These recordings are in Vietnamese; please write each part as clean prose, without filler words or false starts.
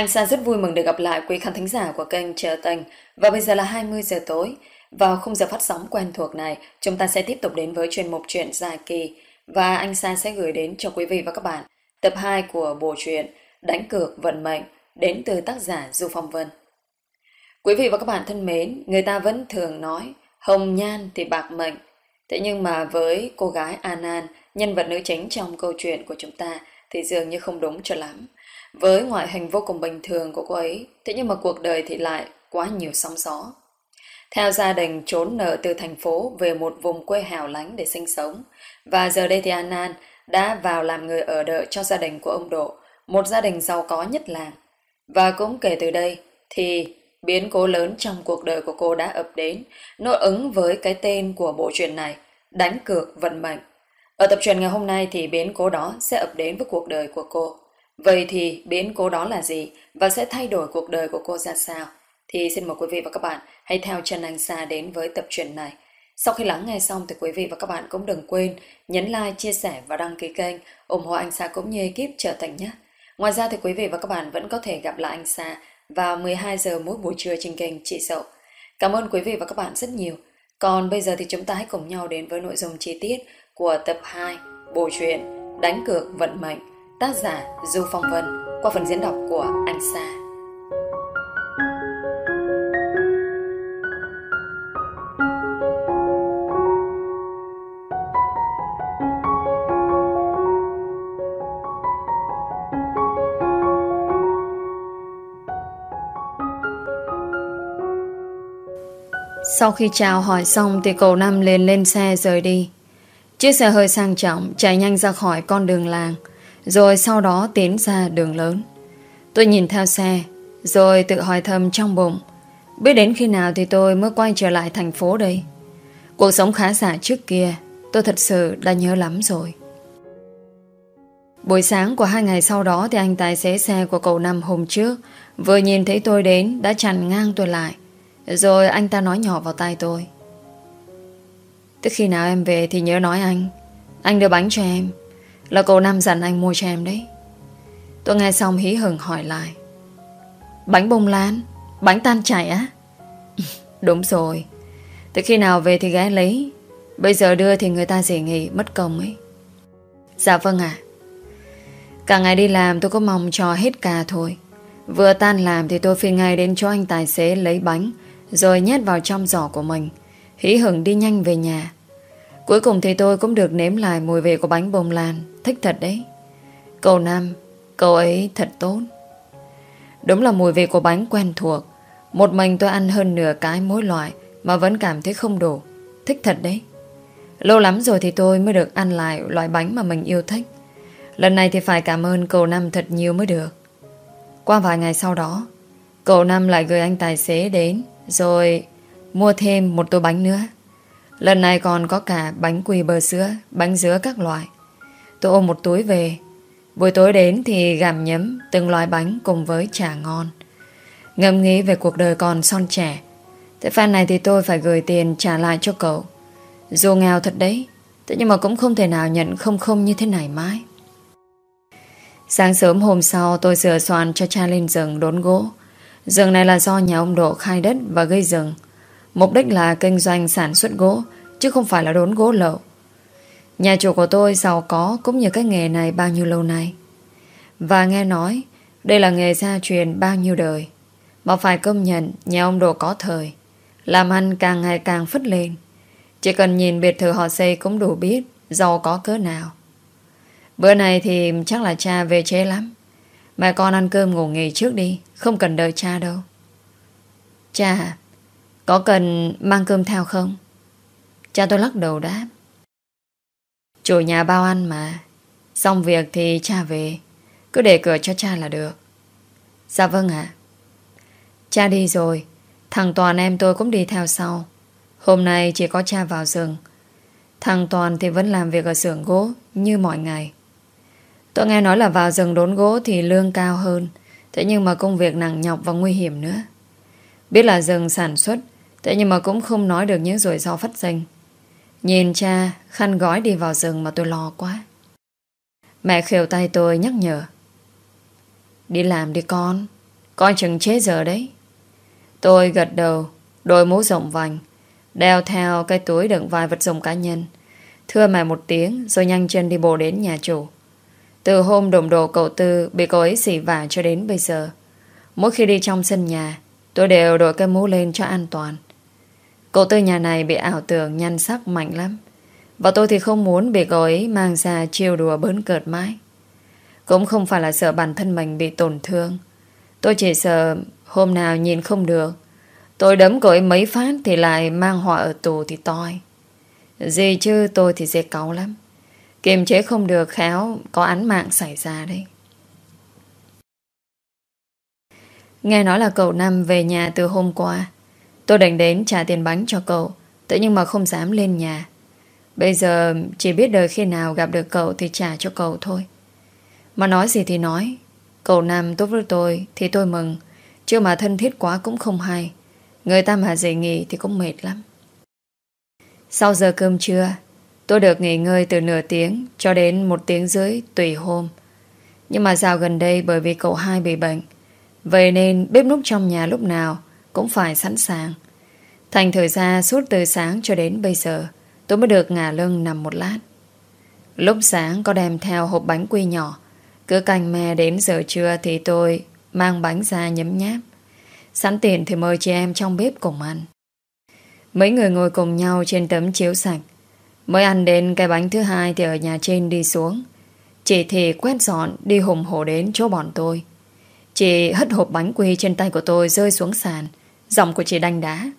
Anh Sa rất vui mừng được gặp lại quý khán thính giả của kênh Chờ Tình. Và bây giờ là 20 giờ tối. Vào khung giờ phát sóng quen thuộc này, chúng ta sẽ tiếp tục đến với chuyên mục truyện dài kỳ. Và anh Sa sẽ gửi đến cho quý vị và các bạn tập 2 của bộ truyện Đánh cược vận mệnh đến từ tác giả Du Phong Vân. Quý vị và các bạn thân mến, người ta vẫn thường nói hồng nhan thì bạc mệnh. Thế nhưng mà với cô gái An An, nhân vật nữ chính trong câu chuyện của chúng ta thì dường như không đúng cho lắm. Với ngoại hình vô cùng bình thường của cô ấy, thế nhưng mà cuộc đời thì lại quá nhiều sóng gió. Theo gia đình trốn nợ từ thành phố về một vùng quê hẻo lánh để sinh sống. Và giờ đây thì An An đã vào làm người ở đợi cho gia đình của ông Độ, một gia đình giàu có nhất làng. Và cũng kể từ đây thì biến cố lớn trong cuộc đời của cô đã ập đến, nó ứng với cái tên của bộ truyện này, Đánh cược vận mệnh. Ở tập truyện ngày hôm nay thì biến cố đó sẽ ập đến với cuộc đời của cô. Vậy thì biến cố đó là gì và sẽ thay đổi cuộc đời của cô ra sao? Thì xin mời quý vị và các bạn hãy theo chân anh Sa đến với tập truyện này. Sau khi lắng nghe xong thì quý vị và các bạn cũng đừng quên nhấn like, chia sẻ và đăng ký kênh ủng hộ anh Sa cũng như ekip Trở Thành nhé. Ngoài ra thì quý vị và các bạn vẫn có thể gặp lại anh Sa vào 12 giờ mỗi buổi trưa trên kênh Chị Dậu. Cảm ơn quý vị và các bạn rất nhiều. Còn bây giờ thì chúng ta hãy cùng nhau đến với nội dung chi tiết của tập 2 bộ truyện Đánh cược vận mệnh, tác giả Du Phong Vân, qua phần diễn đọc của anh Sa. Sau khi chào hỏi xong thì cậu Năm liền lên xe rời đi. Chiếc xe hơi sang trọng chạy nhanh ra khỏi con đường làng, rồi sau đó tiến ra đường lớn. Tôi nhìn theo xe, rồi tự hỏi thầm trong bụng, biết đến khi nào thì tôi mới quay trở lại thành phố đây. Cuộc sống khá giả trước kia tôi thật sự đã nhớ lắm rồi. Buổi sáng của 2 ngày sau đó thì anh tài xế xe của cậu Năm hôm trước vừa nhìn thấy tôi đến đã chặn ngang tôi lại. Rồi anh ta nói nhỏ vào tai tôi, tức khi nào em về thì nhớ nói anh đưa bánh cho em, là cậu Năm dặn anh mua cho em đấy. Tôi nghe xong hí hửng hỏi lại, bánh bông lan, bánh tan chảy á? Đúng rồi, từ khi nào về thì ghé lấy, bây giờ đưa thì người ta dễ nghỉ mất công ấy. Dạ vâng ạ. Cả ngày đi làm tôi có mong cho hết ca thôi. Vừa tan làm thì tôi phi ngay đến chỗ anh tài xế lấy bánh, rồi nhét vào trong giỏ của mình, hí hửng đi nhanh về nhà. Cuối cùng thì tôi cũng được nếm lại mùi vị của bánh bông lan. Thích thật đấy. Cậu Năm, cậu ấy thật tốt. Đúng là mùi vị của bánh quen thuộc. Một mình tôi ăn hơn nửa cái mỗi loại mà vẫn cảm thấy không đủ. Thích thật đấy. Lâu lắm rồi thì tôi mới được ăn lại loại bánh mà mình yêu thích. Lần này thì phải cảm ơn cậu Năm thật nhiều mới được. Qua vài ngày sau đó, cậu Năm lại gửi anh tài xế đến, rồi mua thêm một tô bánh nữa. Lần này còn có cả bánh quy bơ sữa, bánh dứa các loại. Tôi ôm một túi về. Buổi tối đến thì gặm nhấm từng loại bánh cùng với trà ngon. Ngẫm nghĩ về cuộc đời còn son trẻ. Thế phen này thì tôi phải gửi tiền trả lại cho cậu. Dù nghèo thật đấy, thế nhưng mà cũng không thể nào nhận không không như thế này mãi. Sáng sớm hôm sau tôi sửa soạn cho cha lên rừng đốn gỗ. Rừng này là do nhà ông Độ khai đất và gây rừng. Mục đích là kinh doanh sản xuất gỗ, chứ không phải là đốn gỗ lậu. Nhà chủ của tôi giàu có cũng như cái nghề này bao nhiêu lâu nay. Và nghe nói đây là nghề gia truyền bao nhiêu đời. Mà phải công nhận nhà ông Độ có thời, làm ăn càng ngày càng phất lên. Chỉ cần nhìn biệt thự họ xây cũng đủ biết giàu có cỡ nào. Bữa này thì chắc là cha về trễ lắm. Mẹ con ăn cơm ngủ nghỉ trước đi, không cần đợi cha đâu. Cha, có cần mang cơm theo không? Cha tôi lắc đầu đáp, chủ nhà bao ăn mà. Xong việc thì cha về, cứ để cửa cho cha là được. Dạ vâng ạ. Cha đi rồi, thằng Toàn em tôi cũng đi theo sau. Hôm nay chỉ có cha vào rừng. Thằng Toàn thì vẫn làm việc ở xưởng gỗ như mọi ngày. Tôi nghe nói là vào rừng đốn gỗ thì lương cao hơn, thế nhưng mà công việc nặng nhọc và nguy hiểm nữa. Biết là rừng sản xuất, thế nhưng mà cũng không nói được những rủi ro phát sinh. Nhìn cha khăn gói đi vào rừng mà tôi lo quá. Mẹ khều tay tôi nhắc nhở, đi làm đi con, Coi chừng chết giờ đấy. Tôi gật đầu, đội mũ rộng vành, đeo theo cái túi đựng vài vật dụng cá nhân, thưa mẹ một tiếng rồi nhanh chân đi bộ đến nhà chủ. Từ hôm đụng độ cậu Tư bị cô ấy xỉ vả cho đến bây giờ, mỗi khi đi trong sân nhà, tôi đều đội cái mũ lên cho an toàn. Cậu Tư nhà này bị ảo tưởng nhan sắc mạnh lắm, và tôi thì không muốn bị cô ấy mang ra trêu đùa bỡn cợt mãi. Cũng không phải là sợ bản thân mình bị tổn thương, tôi chỉ sợ hôm nào nhìn không được, tôi đấm cô ấy mấy phát thì lại mang họa ở tù thì toi. Gì chứ tôi thì dễ cáu lắm, kiềm chế không được khéo có án mạng xảy ra đấy. Nghe nói là cậu Năm về nhà từ hôm qua. Tôi định đến trả tiền bánh cho cậu, tự nhiên mà không dám lên nhà. Bây giờ chỉ biết đợi khi nào gặp được cậu thì trả cho cậu thôi. Mà nói gì thì nói, cậu Năm tốt với tôi thì tôi mừng, chứ mà thân thiết quá cũng không hay. Người ta mà dậy nghỉ thì cũng mệt lắm. Sau giờ cơm trưa, tôi được nghỉ ngơi từ nửa tiếng cho đến 1 tiếng rưỡi tùy hôm. Nhưng mà dạo gần đây bởi vì cậu hai bị bệnh, vậy nên bếp núc trong nhà lúc nào cũng phải sẵn sàng. Thành thử ra suốt từ sáng cho đến bây giờ tôi mới được ngả lưng nằm một lát. Lúc sáng có đem theo hộp bánh quy nhỏ, cứ canh me đến giờ trưa thì tôi mang bánh ra nhấm nháp. Sẵn tiền thì mời chị em trong bếp cùng ăn. Mấy người ngồi cùng nhau trên tấm chiếu sạch. Mới ăn đến cái bánh thứ hai thì ở nhà trên đi xuống. Chị thì quét dọn đi hùng hổ đến chỗ bọn tôi. Chị hất hộp bánh quy trên tay của tôi rơi xuống sàn. Giọng của chị đanh đá: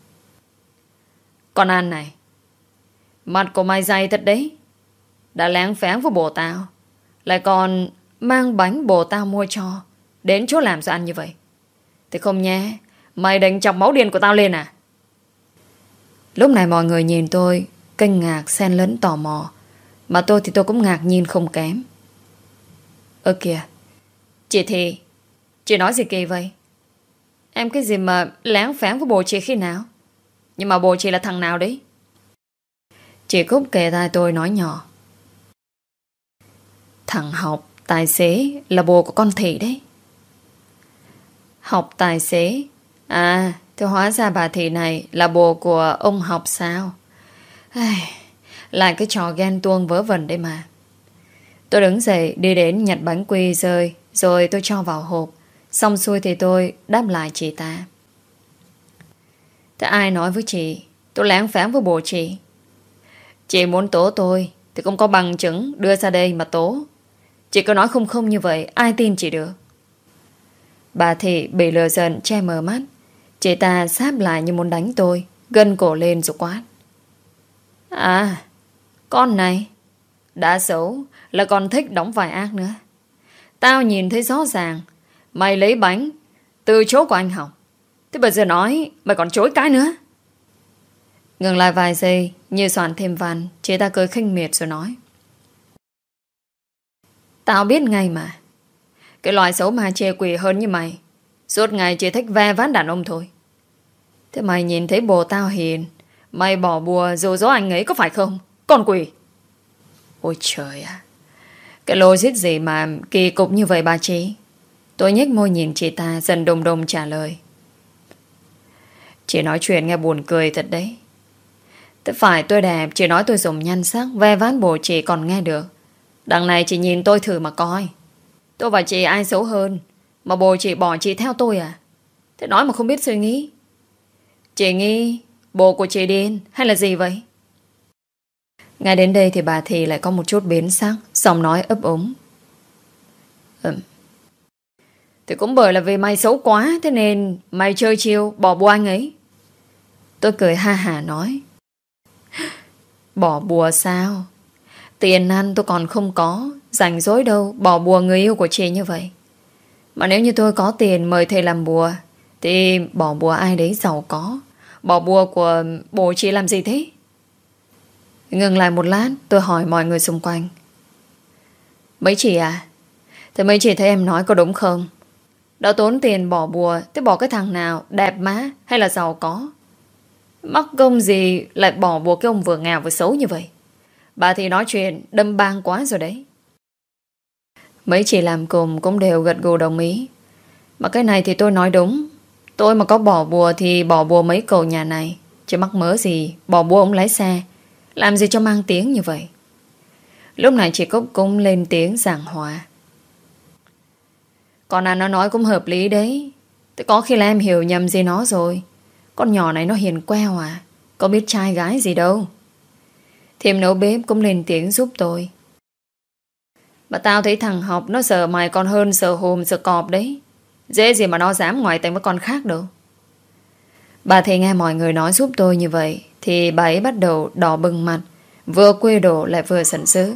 "Con An này, mặt của mày dày thật đấy. Đã lén phén với bồ tao, lại còn mang bánh bồ tao mua cho đến chỗ làm sao ăn như vậy. Thì không nhé, mày định chọc máu điên của tao lên à?" Lúc này mọi người nhìn tôi kinh ngạc xen lẫn tò mò, mà tôi thì tôi cũng ngạc nhiên không kém. Ơ kìa, chị thì chị nói gì kỳ vậy? Em cái gì mà lén phén với bồ chị khi nào? Nhưng mà bồ chị là thằng nào đấy? Chị Cúc kề tai tôi nói nhỏ: "Thằng Học tài xế là bồ của con Thị đấy." Học tài xế? À, thì hóa ra bà Thị này là bồ của ông Học sao? Ai, lại cái trò ghen tuông vớ vẩn đấy mà. Tôi đứng dậy đi đến nhặt bánh quy rơi, rồi tôi cho vào hộp. Xong xuôi thì tôi đáp lại chị ta: "Thế ai nói với chị tôi lén phén với bồ chị? Chị muốn tố tôi thì cũng có bằng chứng đưa ra đây mà tố. Chị cứ nói không không như vậy ai tin chị được?" Bà Thị bị lừa giận che mờ mắt. Chị ta sáp lại như muốn đánh tôi, gân cổ lên rồi quát: "À, con này đã xấu là còn thích đóng vai ác nữa. Tao nhìn thấy rõ ràng mày lấy bánh từ chỗ của anh Học. Thế bây giờ nói mày còn chối cái nữa." Ngừng lại vài giây như soạn thêm văn, chị ta cười khinh miệt rồi nói: "Tao biết ngay mà. Cái loại xấu mà chê quỷ hơn như mày suốt ngày chỉ thích ve ván đàn ông thôi. Thế mày nhìn thấy bồ tao hiền, mày bỏ bùa dụ dỗ anh ấy có phải không? Con quỷ!" Ôi trời ạ, cái logic gì mà kỳ cục như vậy bà chị? Tôi nhếch môi nhìn chị ta dần đùng đùng trả lời: "Chị nói chuyện nghe buồn cười thật đấy. Thế phải tôi đẹp, chị nói tôi dùng nhan sắc ve ván bồ chị còn nghe được. Đằng này chị nhìn tôi thử mà coi. Tôi và chị ai xấu hơn mà bồ chị bỏ chị theo tôi à? Thế nói mà không biết suy nghĩ. Chị nghĩ bồ của chị điên hay là gì vậy?" Ngay đến đây thì bà Thị lại có một chút biến sắc, giọng nói ấp úng: "Thì cũng bởi là vì mày xấu quá, thế nên mày chơi chiêu bỏ bùa anh ấy." Tôi cười ha hả nói: "Bỏ bùa sao? Tiền ăn tôi còn không có, rảnh rỗi đâu bỏ bùa người yêu của chị như vậy. Mà nếu như tôi có tiền mời thầy làm bùa thì bỏ bùa ai đấy giàu có. Bỏ bùa của bố chị làm gì thế?" Ngừng lại một lát, tôi hỏi mọi người xung quanh: "Mấy chị à, thế mấy chị thấy em nói có đúng không? Đã tốn tiền bỏ bùa, thế bỏ cái thằng nào đẹp má hay là giàu có? Mắc công gì lại bỏ bùa cái ông vừa nghèo vừa xấu như vậy? Bà thì nói chuyện đâm bang quá rồi đấy." Mấy chị làm cùng cũng đều gật gù đồng ý. Mà cái này thì tôi nói đúng. Tôi mà có bỏ bùa thì bỏ bùa mấy cậu nhà này. Chứ mắc mớ gì bỏ bùa ông lái xe. Làm gì cho mang tiếng như vậy. Lúc này chị Cúc cũng lên tiếng giảng hòa. Con nó nói cũng hợp lý đấy. Thế có khi là em hiểu nhầm gì nó rồi. Con nhỏ này nó hiền queo à. Có biết trai gái gì đâu. Thêm nấu bếp cũng lên tiếng giúp tôi. Mà tao thấy thằng học nó sợ mày còn hơn sợ hùm sợ cọp đấy. Dễ gì mà nó dám ngoại tình với con khác đâu. Bà thì nghe mọi người nói giúp tôi như vậy thì bà ấy bắt đầu đỏ bừng mặt. Vừa quê đổ lại vừa giận dữ.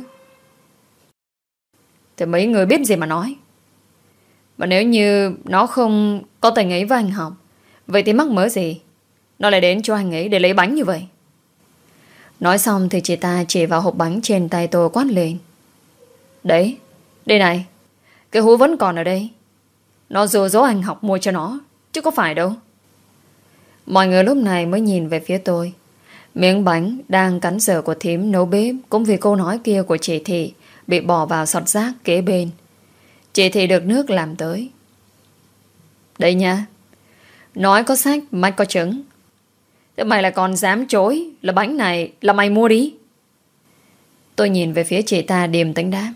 Thì mấy người biết gì mà nói. Mà nếu như nó không có tình ấy với anh học, vậy thì mắc mớ gì nó lại đến cho anh ấy để lấy bánh như vậy. Nói xong thì chị ta chỉ vào hộp bánh trên tay tôi quát lên. Đấy, đây này. Cái hú vẫn còn ở đây. Nó dụ dỗ anh học mua cho nó, chứ có phải đâu. Mọi người lúc này mới nhìn về phía tôi. Miếng bánh đang cắn dở của thím nấu bếp cũng vì câu nói kia của chị Thị bị bỏ vào sọt rác kế bên. Chị Thị được nước làm tới. Đây nha. Nói có sách, mách có trứng. Thế mày lại còn dám chối là bánh này là mày mua đi. Tôi nhìn về phía chị ta điềm tĩnh đáp.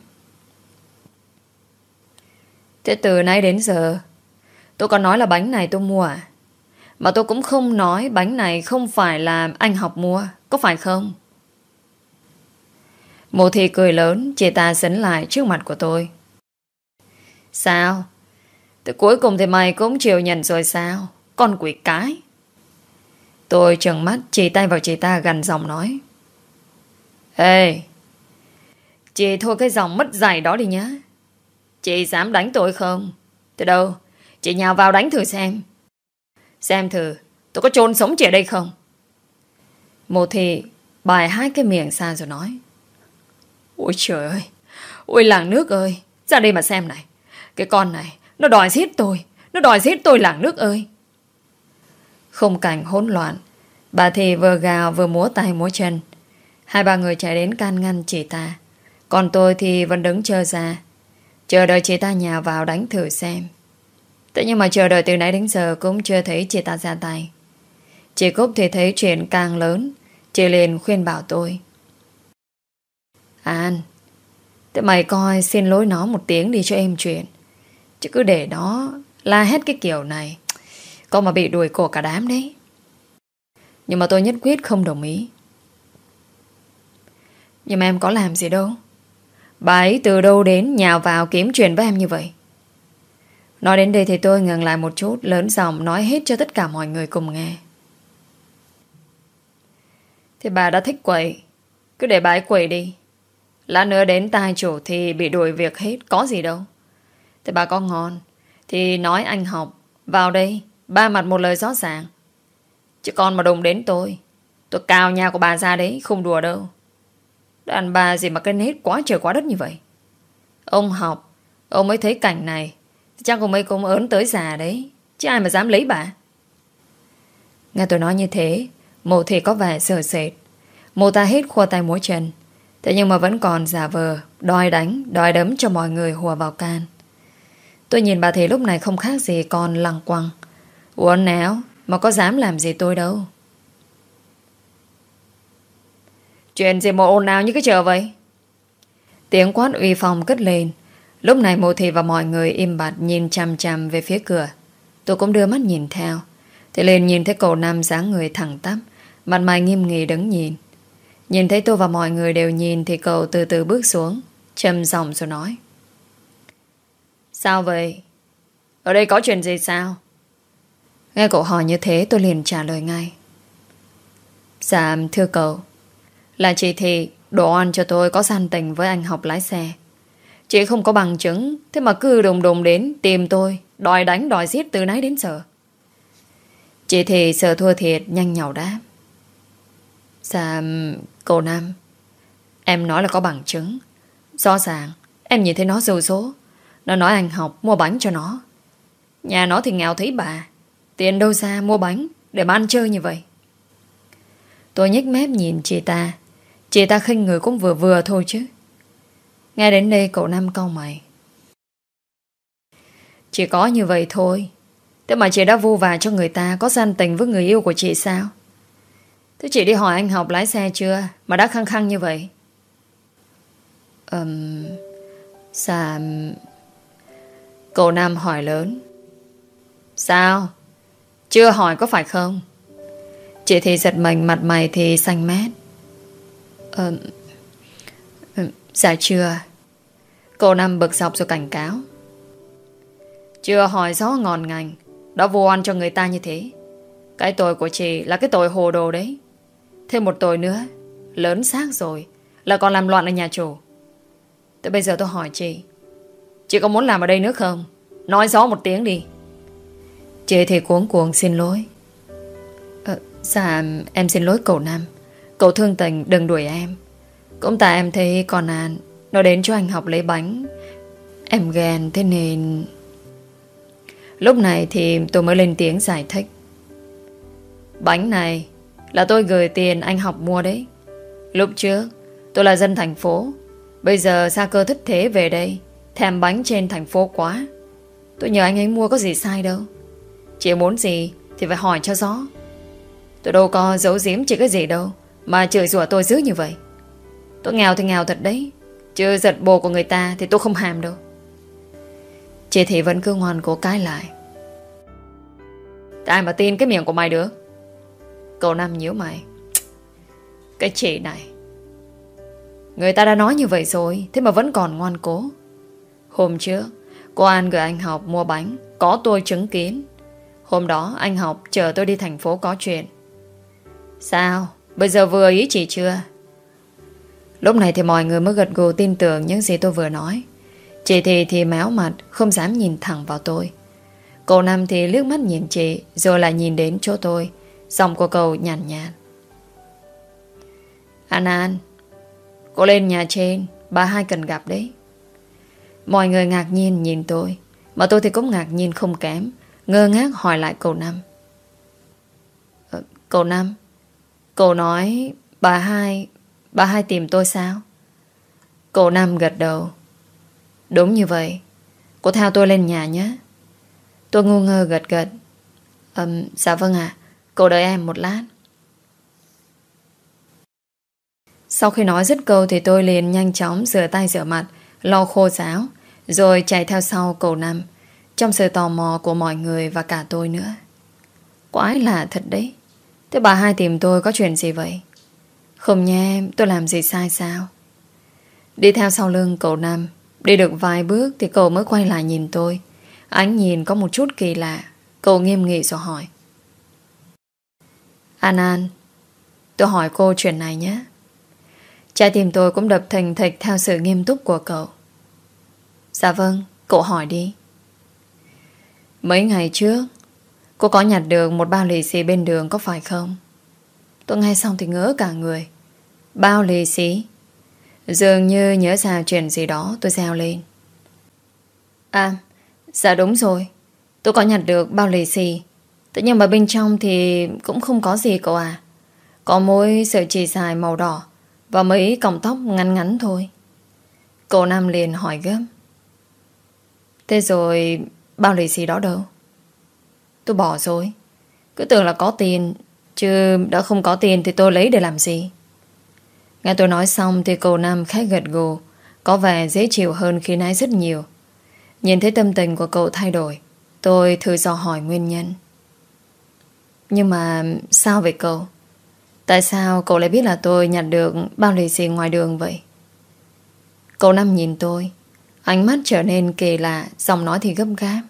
Thế từ nãy đến giờ tôi còn nói là bánh này tôi mua à? Mà tôi cũng không nói bánh này không phải là anh học mua. Có phải không? Mộ Thị cười lớn. Chị ta sấn lại trước mặt của tôi. Sao? Từ cuối cùng thì mày cũng chịu nhận rồi sao? Con quỷ cái. Tôi trợn mắt chỉ tay vào chị ta gằn giọng nói. Ê, chị thôi cái giọng mất dạy đó đi nhá. Chị dám đánh tôi không? Từ đâu? Chị nhào vào đánh thử xem. Xem thử tôi có chôn sống chị ở đây không? Mộ Thị bài hai cái miệng ra rồi nói. Ôi trời ơi. Ôi làng nước ơi. Ra đây mà xem này. Cái con này nó đòi giết tôi. Nó đòi giết tôi làng nước ơi. Khung cảnh hỗn loạn. Bà Thị vừa gào vừa múa tay múa chân. Hai ba người chạy đến can ngăn chị ta. Còn tôi thì vẫn đứng chờ ra, chờ đợi chị ta nhào vào đánh thử xem. Thế nhưng mà chờ đợi từ nãy đến giờ cũng chưa thấy chị ta ra tay. Chị Cúc thì thấy chuyện càng lớn. Chị liền khuyên bảo tôi. An, thế mày coi xin lỗi nó một tiếng đi cho êm chuyện. Chứ cứ để nó la hét cái kiểu này, con mà bị đuổi cổ cả đám đấy. Nhưng mà tôi nhất quyết không đồng ý. Nhưng mà em có làm gì đâu. Bà ấy từ đâu đến nhào vào kiếm chuyện với em như vậy. Nói đến đây thì tôi ngừng lại một chút, lớn giọng nói hết cho tất cả mọi người cùng nghe. Thì bà đã thích quậy, cứ để bà ấy quậy đi. Lát nữa đến tai chủ thì bị đuổi việc hết, có gì đâu. Thì bà có ngon thì nói anh học vào đây, ba mặt một lời rõ ràng. Chứ con mà đụng đến tôi cào nhà của bà ra đấy, không đùa đâu. Đàn bà gì mà cái nết quá trời quá đất như vậy. Ông học, ông mới thấy cảnh này chắc ông ấy cũng ớn tới già đấy. Chứ ai mà dám lấy bà. Nghe tôi nói như thế, Mộ Thị có vẻ sợ sệt. Mộ ta hết khua tay múa chân. Thế nhưng mà vẫn còn giả vờ đòi đánh, đòi đấm cho mọi người hùa vào can. Tôi nhìn bà Thị lúc này không khác gì con lăng quăng, uốn éo mà có dám làm gì tôi đâu. Chuyện gì mà ồn ào như cái chợ vậy? Tiếng quát uy phong cất lên. Lúc này Mộ Thị và mọi người im bặt nhìn chằm chằm về phía cửa. Tôi cũng đưa mắt nhìn theo. Thì liền nhìn thấy cậu Năm dáng người thẳng tắp, mặt mày nghiêm nghị đứng nhìn. Nhìn thấy tôi và mọi người đều nhìn thì cậu từ từ bước xuống, trầm giọng rồi nói. Sao vậy? Ở đây có chuyện gì sao? Nghe cậu hỏi như thế tôi liền trả lời ngay. Dạ thưa cậu, là chị Thị đổ oan cho tôi có gian tình với anh học lái xe. Chị không có bằng chứng, thế mà cứ đùng đùng đến tìm tôi, đòi đánh đòi giết từ nãy đến giờ. Chị Thị sợ thua thiệt nhanh nhảu đáp. Dạ cô Năm, em nói là có bằng chứng. Rõ ràng em nhìn thấy nó dụ dỗ. Nó nói anh học mua bánh cho nó. Nhà nó thì nghèo thấy bà, tiền đâu ra mua bánh để mà ăn chơi như vậy. Tôi nhếch mép nhìn chị ta. Chị ta khinh người cũng vừa vừa thôi chứ. Nghe đến đây cậu Năm cau mày. Chỉ có như vậy thôi. Thế mà chị đã vu vạ cho người ta có gian tình với người yêu của chị sao? Thế chị đi hỏi anh học lái xe chưa mà đã khăng khăng như vậy? Sao? Cậu Nam hỏi lớn. Sao? Chưa hỏi có phải không? Chị thì giật mình, mặt mày thì xanh mét. Dạ chưa. Cậu Nam bực dọc rồi cảnh cáo. Chưa hỏi rõ ngọn ngành đã vô oan cho người ta như thế. Cái tội của chị là cái tội hồ đồ đấy. Thêm một tội nữa, lớn xác rồi, là còn làm loạn ở nhà chủ. Tới bây giờ tôi hỏi chị có muốn làm ở đây nữa không? Nói rõ một tiếng đi. Chị thì cuống cuồng xin lỗi. Dạ em xin lỗi cậu Nam. Cậu thương tình đừng đuổi em. Cũng tại em thấy con An nó đến cho anh học lấy bánh, em ghen thế nên. Lúc này thì tôi mới lên tiếng giải thích. Bánh này là tôi gửi tiền anh học mua đấy. Lúc trước tôi là dân thành phố, bây giờ xa cơ thất thế về đây, thèm bánh trên thành phố quá. Tôi nhờ anh ấy mua có gì sai đâu. Chị muốn gì thì phải hỏi cho rõ. Tôi đâu có giấu giếm chị cái gì đâu mà chửi rủa tôi dữ như vậy. Tôi nghèo thì nghèo thật đấy, chứ giật bồ của người ta thì tôi không hàm đâu. Chị thì vẫn cứ ngoan cố cãi lại. Ai mà tin cái miệng của mày được? Cậu Nam nhíu mày. Cái chị này, người ta đã nói như vậy rồi, thế mà vẫn còn ngoan cố. Hôm trước cô An gửi anh học mua bánh, có tôi chứng kiến. Hôm đó anh học chờ tôi đi thành phố có chuyện. Sao? Bây giờ vừa ý chị chưa? Lúc này thì mọi người mới gật gù tin tưởng những gì tôi vừa nói. Chị thì méo mặt, không dám nhìn thẳng vào tôi. Cậu Nam thì liếc mắt nhìn chị, rồi lại nhìn đến chỗ tôi. Giọng của cậu nhàn nhạt. An, cô lên nhà trên, bà hai cần gặp đấy. Mọi người ngạc nhiên nhìn tôi, mà tôi thì cũng ngạc nhiên không kém, ngơ ngác hỏi lại cậu Năm. Cậu Năm, cậu nói bà hai tìm tôi sao? Cậu Năm gật đầu. Đúng như vậy, cô theo tôi lên nhà nhé. Tôi ngu ngơ gật gật. Dạ vâng ạ, cậu đợi em một lát. Sau khi nói dứt câu thì tôi liền nhanh chóng rửa tay rửa mặt, lau khô ráo, rồi chạy theo sau cậu Năm, trong sự tò mò của mọi người và cả tôi nữa. Quái lạ thật đấy. Thế bà hai tìm tôi có chuyện gì vậy? Không nha em, tôi làm gì sai sao? Đi theo sau lưng cậu Năm, đi được vài bước thì cậu mới quay lại nhìn tôi. Ánh nhìn có một chút kỳ lạ. Cậu nghiêm nghị rồi hỏi. An, tôi hỏi cô chuyện này nhé. Trái tim tôi cũng đập thình thịch theo sự nghiêm túc của cậu. Dạ vâng, cậu hỏi đi. Mấy ngày trước cô có nhặt được một bao lì xì bên đường có phải không? Tôi nghe xong thì ngỡ cả người. Bao lì xì? Dường như nhớ ra chuyện gì đó, tôi reo lên. À, dạ đúng rồi, tôi có nhặt được bao lì xì. Thế nhưng mà bên trong thì cũng không có gì cậu à. Có mỗi sợi chỉ dài màu đỏ và mấy cọng tóc ngắn ngắn thôi. Cậu Nam liền hỏi gấp. Thế rồi bao lì xì đó đâu? Tôi bỏ rồi. Cứ tưởng là có tiền, chứ đã không có tiền thì tôi lấy để làm gì? Nghe tôi nói xong thì cậu Nam khẽ gật gù, có vẻ dễ chịu hơn khi nãy rất nhiều. Nhìn thấy tâm tình của cậu thay đổi, tôi thử dò hỏi nguyên nhân. Nhưng mà sao vậy cậu? Tại sao cậu lại biết là tôi nhặt được bao lì xì ngoài đường vậy? Cậu Năm nhìn tôi, ánh mắt trở nên kỳ lạ, giọng nói thì gấp gáp.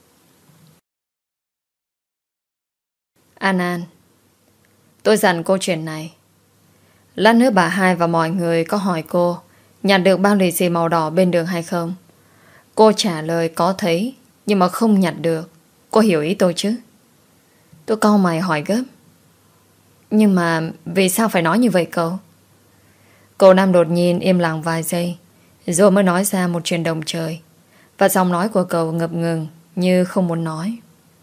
An, tôi dặn cô chuyện này. Lát nữa bà hai và mọi người có hỏi cô nhặt được bao lì xì màu đỏ bên đường hay không. Cô trả lời có thấy, nhưng mà không nhặt được. Cô hiểu ý tôi chứ? Tôi cau mày hỏi gấp. Nhưng mà vì sao phải nói như vậy cậu? Cậu Nam đột nhiên im lặng vài giây, rồi mới nói ra một chuyện động trời. Và giọng nói của cậu ngập ngừng, như không muốn nói.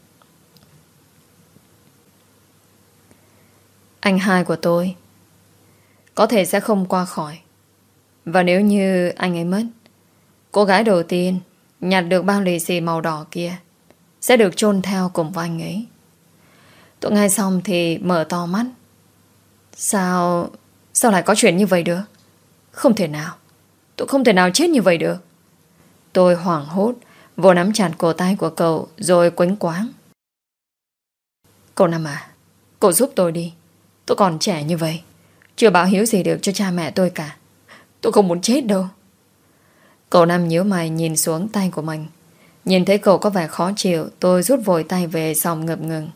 Anh hai của tôi có thể sẽ không qua khỏi. Và nếu như anh ấy mất, cô gái đầu tiên nhặt được bao lì xì màu đỏ kia sẽ được chôn theo cùng với anh ấy. Tôi nghe xong thì mở to mắt. Sao lại có chuyện như vậy được? Không thể nào. Tôi không thể nào chết như vậy được. Tôi hoảng hốt vội nắm chặt cổ tay của cậu rồi quánh quáng. Cậu Năm à, cậu giúp tôi đi. Tôi còn trẻ như vậy, chưa báo hiếu gì được cho cha mẹ tôi cả. Tôi không muốn chết đâu. Cậu Năm nhíu mày nhìn xuống tay của mình. Nhìn thấy cậu có vẻ khó chịu, tôi rút vội tay về xong ngập ngừng.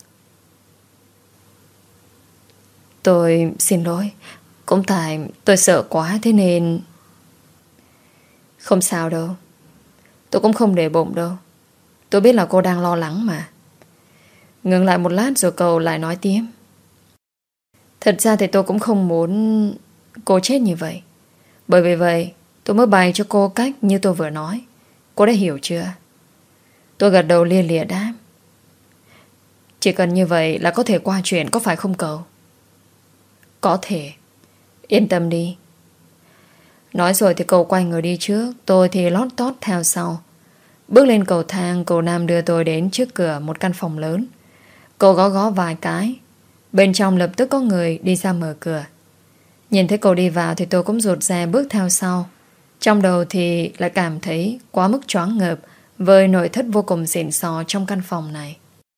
Tôi xin lỗi. Cũng tại tôi sợ quá thế nên... Không sao đâu. Tôi cũng không để bụng đâu. Tôi biết là cô đang lo lắng mà. Ngừng lại một lát rồi cậu lại nói tiếp. Thật ra thì tôi cũng không muốn cô chết như vậy. Bởi vì vậy tôi mới bày cho cô cách như tôi vừa nói. Cô đã hiểu chưa? Tôi gật đầu lia lịa đáp. Chỉ cần như vậy là có thể qua chuyện, có phải không cậu? Có thể. Yên tâm đi. Nói rồi thì cậu quay người đi trước, tôi thì lót tót theo sau. Bước lên cầu thang, cậu Nam đưa tôi đến trước cửa một căn phòng lớn. Cậu gõ gõ vài cái. Bên trong lập tức có người đi ra mở cửa. Nhìn thấy cậu đi vào thì tôi cũng rụt rè bước theo sau. Trong đầu thì lại cảm thấy quá mức choáng ngợp với nội thất vô cùng xịn sò trong căn phòng này.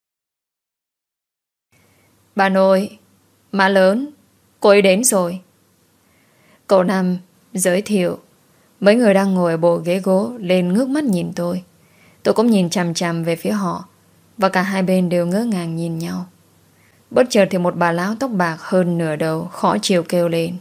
Bà nội, má lớn, cô ấy đến rồi. Cậu Năm giới thiệu. Mấy người đang ngồi ở bộ ghế gỗ lên ngước mắt nhìn tôi. Tôi cũng nhìn chằm chằm về phía họ. Và cả hai bên đều ngỡ ngàng nhìn nhau. Bất chợt thì một bà lão tóc bạc hơn nửa đầu khó chịu kêu lên.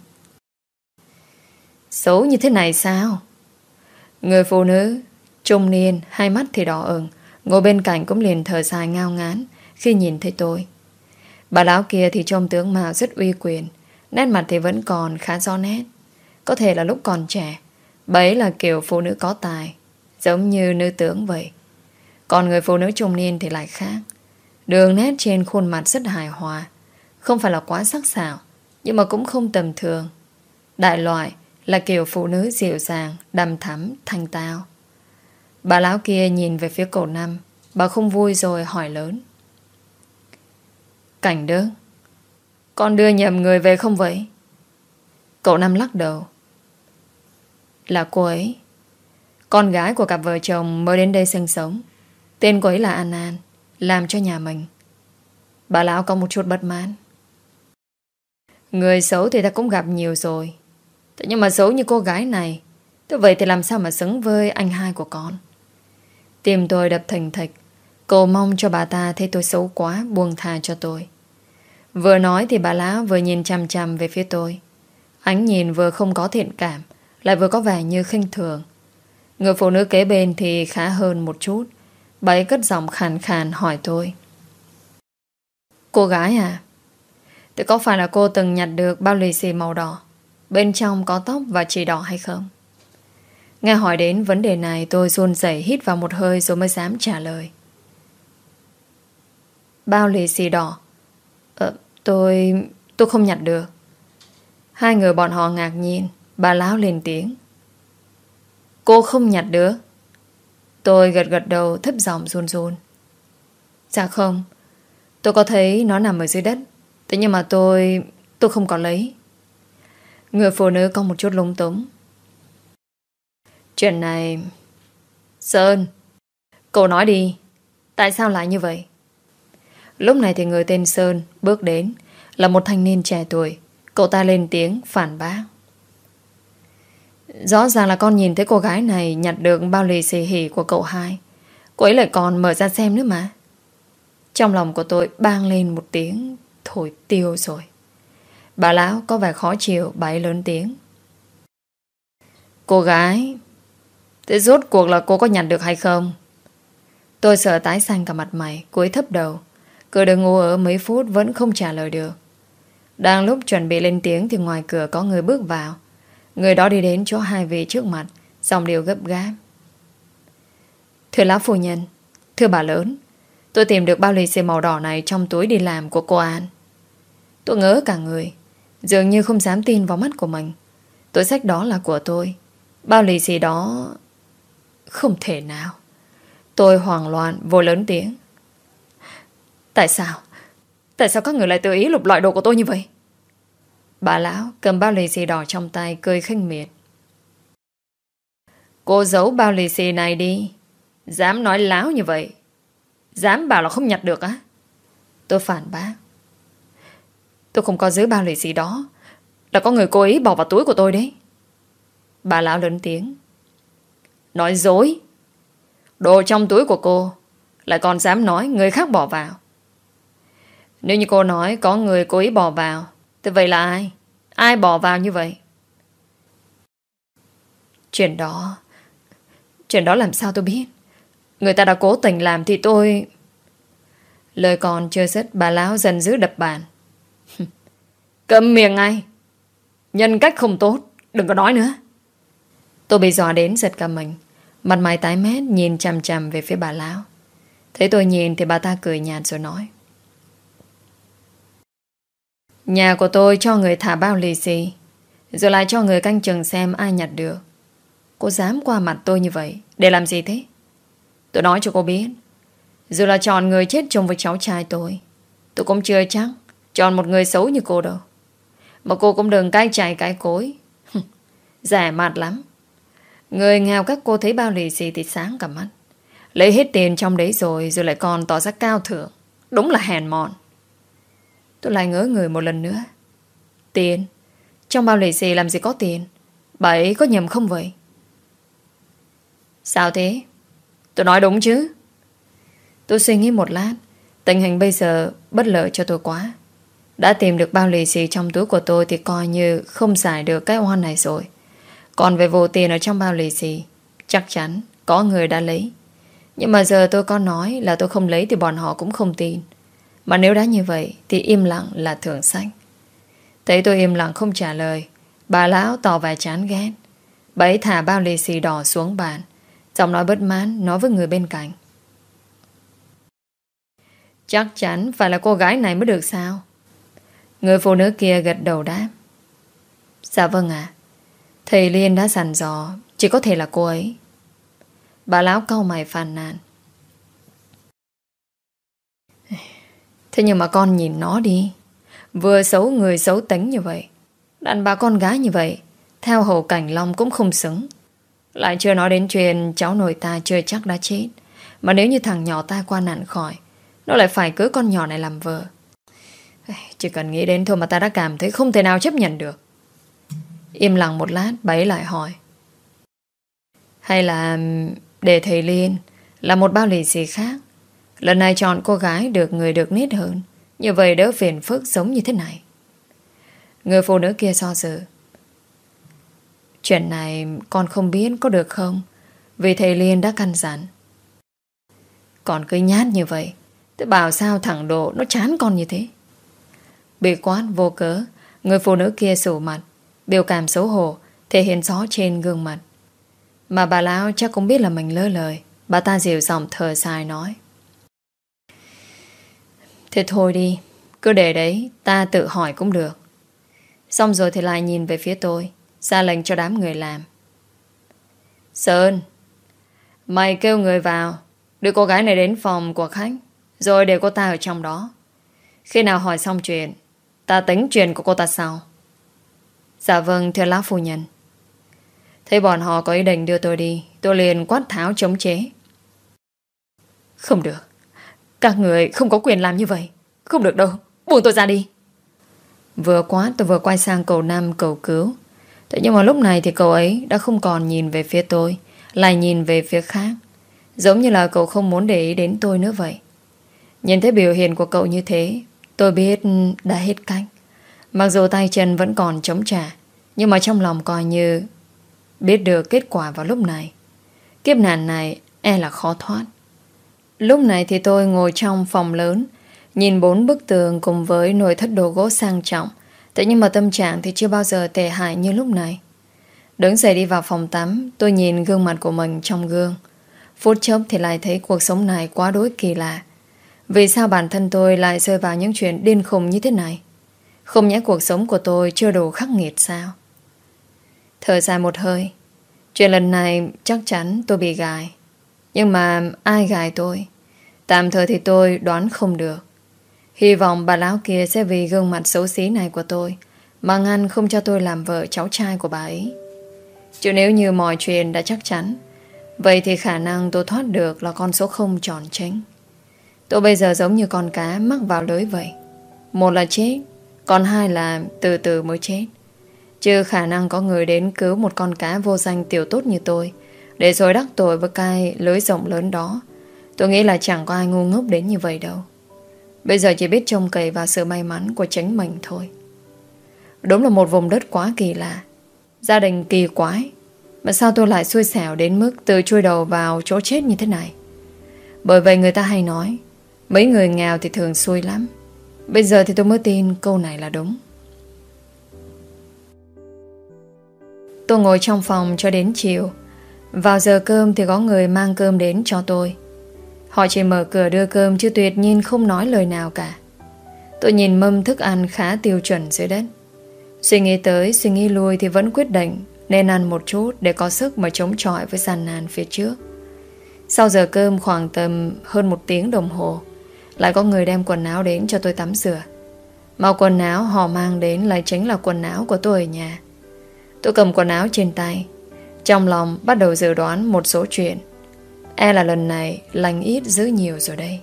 Xấu như thế này sao? Người phụ nữ trung niên, hai mắt thì đỏ ửng, ngồi bên cạnh cũng liền thở dài ngao ngán khi nhìn thấy tôi. Bà lão kia thì trông tướng mạo rất uy quyền, nét mặt thì vẫn còn khá rõ nét. Có thể là lúc còn trẻ, bà ấy là kiểu phụ nữ có tài, giống như nữ tướng vậy. Còn người phụ nữ trung niên thì lại khác. Đường nét trên khuôn mặt rất hài hòa, không phải là quá sắc sảo, nhưng mà cũng không tầm thường. Đại loại là kiểu phụ nữ dịu dàng, đằm thắm, thanh tao. Bà lão kia nhìn về phía cậu Năm. Bà không vui rồi hỏi lớn. Cảnh Đức, con đưa nhầm người về không vậy? Cậu Năm lắc đầu. Là cô ấy, con gái của cặp vợ chồng mới đến đây sinh sống. Tên cô ấy là An An, làm cho nhà mình. Bà lão có một chút bất mãn. Người xấu thì ta cũng gặp nhiều rồi. Thế nhưng mà xấu như cô gái này, thế vậy thì làm sao mà xứng với anh hai của con? Tim tôi đập thình thịch. Cầu mong cho bà ta thấy tôi xấu quá, buông tha cho tôi. Vừa nói thì bà lão vừa nhìn chằm chằm về phía tôi. Ánh nhìn vừa không có thiện cảm, lại vừa có vẻ như khinh thường. Người phụ nữ kế bên thì khá hơn một chút. Bà ấy cất giọng khàn khàn hỏi tôi. Cô gái à? Thế có phải là cô từng nhặt được bao lì xì màu đỏ, bên trong có tóc và chỉ đỏ hay không? Nghe hỏi đến vấn đề này, tôi run rẩy hít vào một hơi rồi mới dám trả lời. Bao lì xì đỏ? Tôi không nhặt được. Hai người bọn họ ngạc nhiên. Bà lão lên tiếng. Cô không nhặt được? Tôi gật gật đầu thấp giọng run run. Dạ không. Tôi có thấy nó nằm ở dưới đất. Thế nhưng mà tôi không có lấy. Người phụ nữ có một chút lúng túng. Chuyện này... Sơn, cậu nói đi. Tại sao lại như vậy? Lúc này thì người tên Sơn bước đến. Là một thanh niên trẻ tuổi. Cậu ta lên tiếng phản bác. Rõ ràng là con nhìn thấy cô gái này nhặt được bao lì xì hỉ của cậu hai. Cô ấy lại còn mở ra xem nữa mà. Trong lòng của tôi bang lên một tiếng thổi tiêu rồi. Bà lão có vẻ khó chịu, bà ấy lớn tiếng. Cô gái, thế rốt cuộc là cô có nhặt được hay không? Tôi sợ tái xanh cả mặt mày, cúi thấp đầu. Cứ đợi ngủ ở mấy phút vẫn không trả lời được. Đang lúc chuẩn bị lên tiếng thì ngoài cửa có người bước vào. Người đó đi đến chỗ hai vị trước mặt, giọng điệu gấp gáp. Thưa lão phu nhân, thưa bà lớn, tôi tìm được bao lì xì màu đỏ này trong túi đi làm của cô An. Tôi ngỡ cả người, dường như không dám tin vào mắt của mình. Túi xách đó là của tôi. Bao lì xì đó... Không thể nào. Tôi hoảng loạn vội lớn tiếng. Tại sao? Tại sao các người lại tự ý lục loại đồ của tôi như vậy? Bà lão cầm bao lì xì đỏ trong tay cười khinh miệt. Cô giấu bao lì xì này đi. Dám nói láo như vậy, dám bảo là không nhặt được á? Tôi phản bác. Tôi không có giữ bao lì xì đó. Là có người cố ý bỏ vào túi của tôi đấy. Bà lão lớn tiếng. Nói dối. Đồ trong túi của cô lại còn dám nói người khác bỏ vào. Nếu như cô nói có người cố ý bỏ vào, thì vậy là ai? Ai bỏ vào như vậy? Chuyện đó làm sao tôi biết? Người ta đã cố tình làm thì tôi... Lời còn chưa dứt, bà lão dần dữ đập bàn. Câm miệng ngay. Nhân cách không tốt, đừng có nói nữa. Tôi bị dọa đến giật cả mình. Mặt mày tái mét nhìn chằm chằm về phía bà lão. Thấy tôi nhìn thì bà ta cười nhạt rồi nói. Nhà của tôi cho người thả bao lì xì, rồi lại cho người canh chừng xem ai nhặt được. Cô dám qua mặt tôi như vậy để làm gì thế? Tôi nói cho cô biết, dù là chọn người chết chung với cháu trai tôi cũng chưa chắc chọn một người xấu như cô đâu. Mà cô cũng đừng cái chạy cái cối. Rẻ mặt lắm. Người nghèo các cô thấy bao lì xì thì sáng cả mắt. Lấy hết tiền trong đấy rồi lại còn tỏ ra cao thượng. Đúng là hèn mọn. Tôi lại ngỡ người một lần nữa. Tiền? Trong bao lì xì làm gì có tiền? Bà ấy có nhầm không vậy? Sao thế? Tôi nói đúng chứ? Tôi suy nghĩ một lát. Tình hình bây giờ bất lợi cho tôi quá. Đã tìm được bao lì xì trong túi của tôi thì coi như không giải được cái oan này rồi. Còn về vụ tiền ở trong bao lì xì, chắc chắn có người đã lấy. Nhưng mà giờ tôi có nói là tôi không lấy thì bọn họ cũng không tin. Mà nếu đã như vậy thì im lặng là thưởng sách. Thấy tôi im lặng không trả lời, bà lão tỏ vẻ chán ghét. Bà ấy thả bao lì xì đỏ xuống bàn, giọng nói bất mãn nói với người bên cạnh. Chắc chắn phải là cô gái này mới được sao? Người phụ nữ kia gật đầu đáp. Dạ vâng ạ. Thầy Liên đã dặn dò chỉ có thể là cô ấy. Bà lão cau mày phàn nàn. Thế nhưng mà con nhìn nó đi. Vừa xấu người xấu tính như vậy, đàn bà con gái như vậy, theo Hồ Cảnh Long cũng không xứng. Lại chưa nói đến chuyện cháu nội ta chưa chắc đã chết. Mà nếu như thằng nhỏ ta qua nạn khỏi, nó lại phải cưới con nhỏ này làm vợ. Chỉ cần nghĩ đến thôi mà ta đã cảm thấy không thể nào chấp nhận được. Im lặng một lát, bà ấy lại hỏi. Hay là để thầy Liên là một bao lì xì khác, lần này chọn cô gái được người được nết hơn, như vậy đỡ phiền phức giống như thế này. Người phụ nữ kia so dự. Chuyện này con không biết có được không, vì thầy Liên đã căn dặn. Còn cứ nhát như vậy, thế bảo sao thằng Độ nó chán con như thế? Bị quát vô cớ, người phụ nữ kia sụ mặt, biểu cảm xấu hổ thể hiện rõ trên gương mặt. Mà bà lão chắc cũng biết là mình lỡ lời. Bà ta dịu giọng thở dài nói. Thế thôi đi, cứ để đấy, ta tự hỏi cũng được. Xong rồi thì lại nhìn về phía tôi, ra lệnh cho đám người làm. Sơn, mày kêu người vào, đưa cô gái này đến phòng của khách, rồi để cô ta ở trong đó. Khi nào hỏi xong chuyện, ta tính chuyện của cô ta sau. Dạ vâng, thưa lão phu nhân. Thấy bọn họ có ý định đưa tôi đi, tôi liền quát tháo chống chế. Không được, các người không có quyền làm như vậy. Không được đâu, buông tôi ra đi. Vừa quát tôi vừa quay sang cậu Năm cầu cứu. Thế nhưng mà lúc này thì cậu ấy đã không còn nhìn về phía tôi, lại nhìn về phía khác, giống như là cậu không muốn để ý đến tôi nữa vậy. Nhìn thấy biểu hiện của cậu như thế, tôi biết đã hết cách. Mặc dù tay chân vẫn còn chống trả, nhưng mà trong lòng coi như biết được kết quả vào lúc này. Kiếp nạn này e là khó thoát. Lúc này thì tôi ngồi trong phòng lớn, nhìn 4 bức tường cùng với nội thất đồ gỗ sang trọng. Thế nhưng mà tâm trạng thì chưa bao giờ tệ hại như lúc này. Đứng dậy đi vào phòng tắm, tôi nhìn gương mặt của mình trong gương. Phút chốc thì lại thấy cuộc sống này quá đối kỳ lạ. Vì sao bản thân tôi lại rơi vào những chuyện điên khùng như thế này? Không nhẽ cuộc sống của tôi chưa đủ khắc nghiệt sao? Thở dài một hơi. Chuyện lần này chắc chắn tôi bị gài. Nhưng mà ai gài tôi? Tạm thời thì tôi đoán không được. Hy vọng bà lão kia sẽ vì gương mặt xấu xí này của tôi mà ngăn không cho tôi làm vợ cháu trai của bà ấy. Chứ nếu như mọi chuyện đã chắc chắn, vậy thì khả năng tôi thoát được là con số không tròn tránh. Tôi bây giờ giống như con cá mắc vào lưới vậy. Một là chết, còn hai là từ từ mới chết. Chứ khả năng có người đến cứu một con cá vô danh tiểu tốt như tôi, để rồi đắc tội với cái lưới rộng lớn đó, tôi nghĩ là chẳng có ai ngu ngốc đến như vậy đâu. Bây giờ chỉ biết trông cậy vào sự may mắn của chính mình thôi. Đúng là một vùng đất quá kỳ lạ, gia đình kỳ quái, mà sao tôi lại xui xẻo đến mức tự chui đầu vào chỗ chết như thế này. Bởi vậy người ta hay nói mấy người nghèo thì thường xui lắm. Bây giờ thì tôi mới tin câu này là đúng. Tôi ngồi trong phòng cho đến chiều. Vào giờ cơm thì có người mang cơm đến cho tôi. Họ chỉ mở cửa đưa cơm chứ tuyệt nhiên không nói lời nào cả. Tôi nhìn mâm thức ăn khá tiêu chuẩn dưới đất. Suy nghĩ tới suy nghĩ lui thì vẫn quyết định nên ăn một chút để có sức mà chống chọi với gian nan phía trước. Sau giờ cơm khoảng tầm hơn 1 tiếng đồng hồ, lại có người đem quần áo đến cho tôi tắm rửa. Màu quần áo họ mang đến lại chính là quần áo của tôi ở nhà. Tôi cầm quần áo trên tay, trong lòng bắt đầu dự đoán một số chuyện. E là lần này lành ít dữ nhiều rồi đây.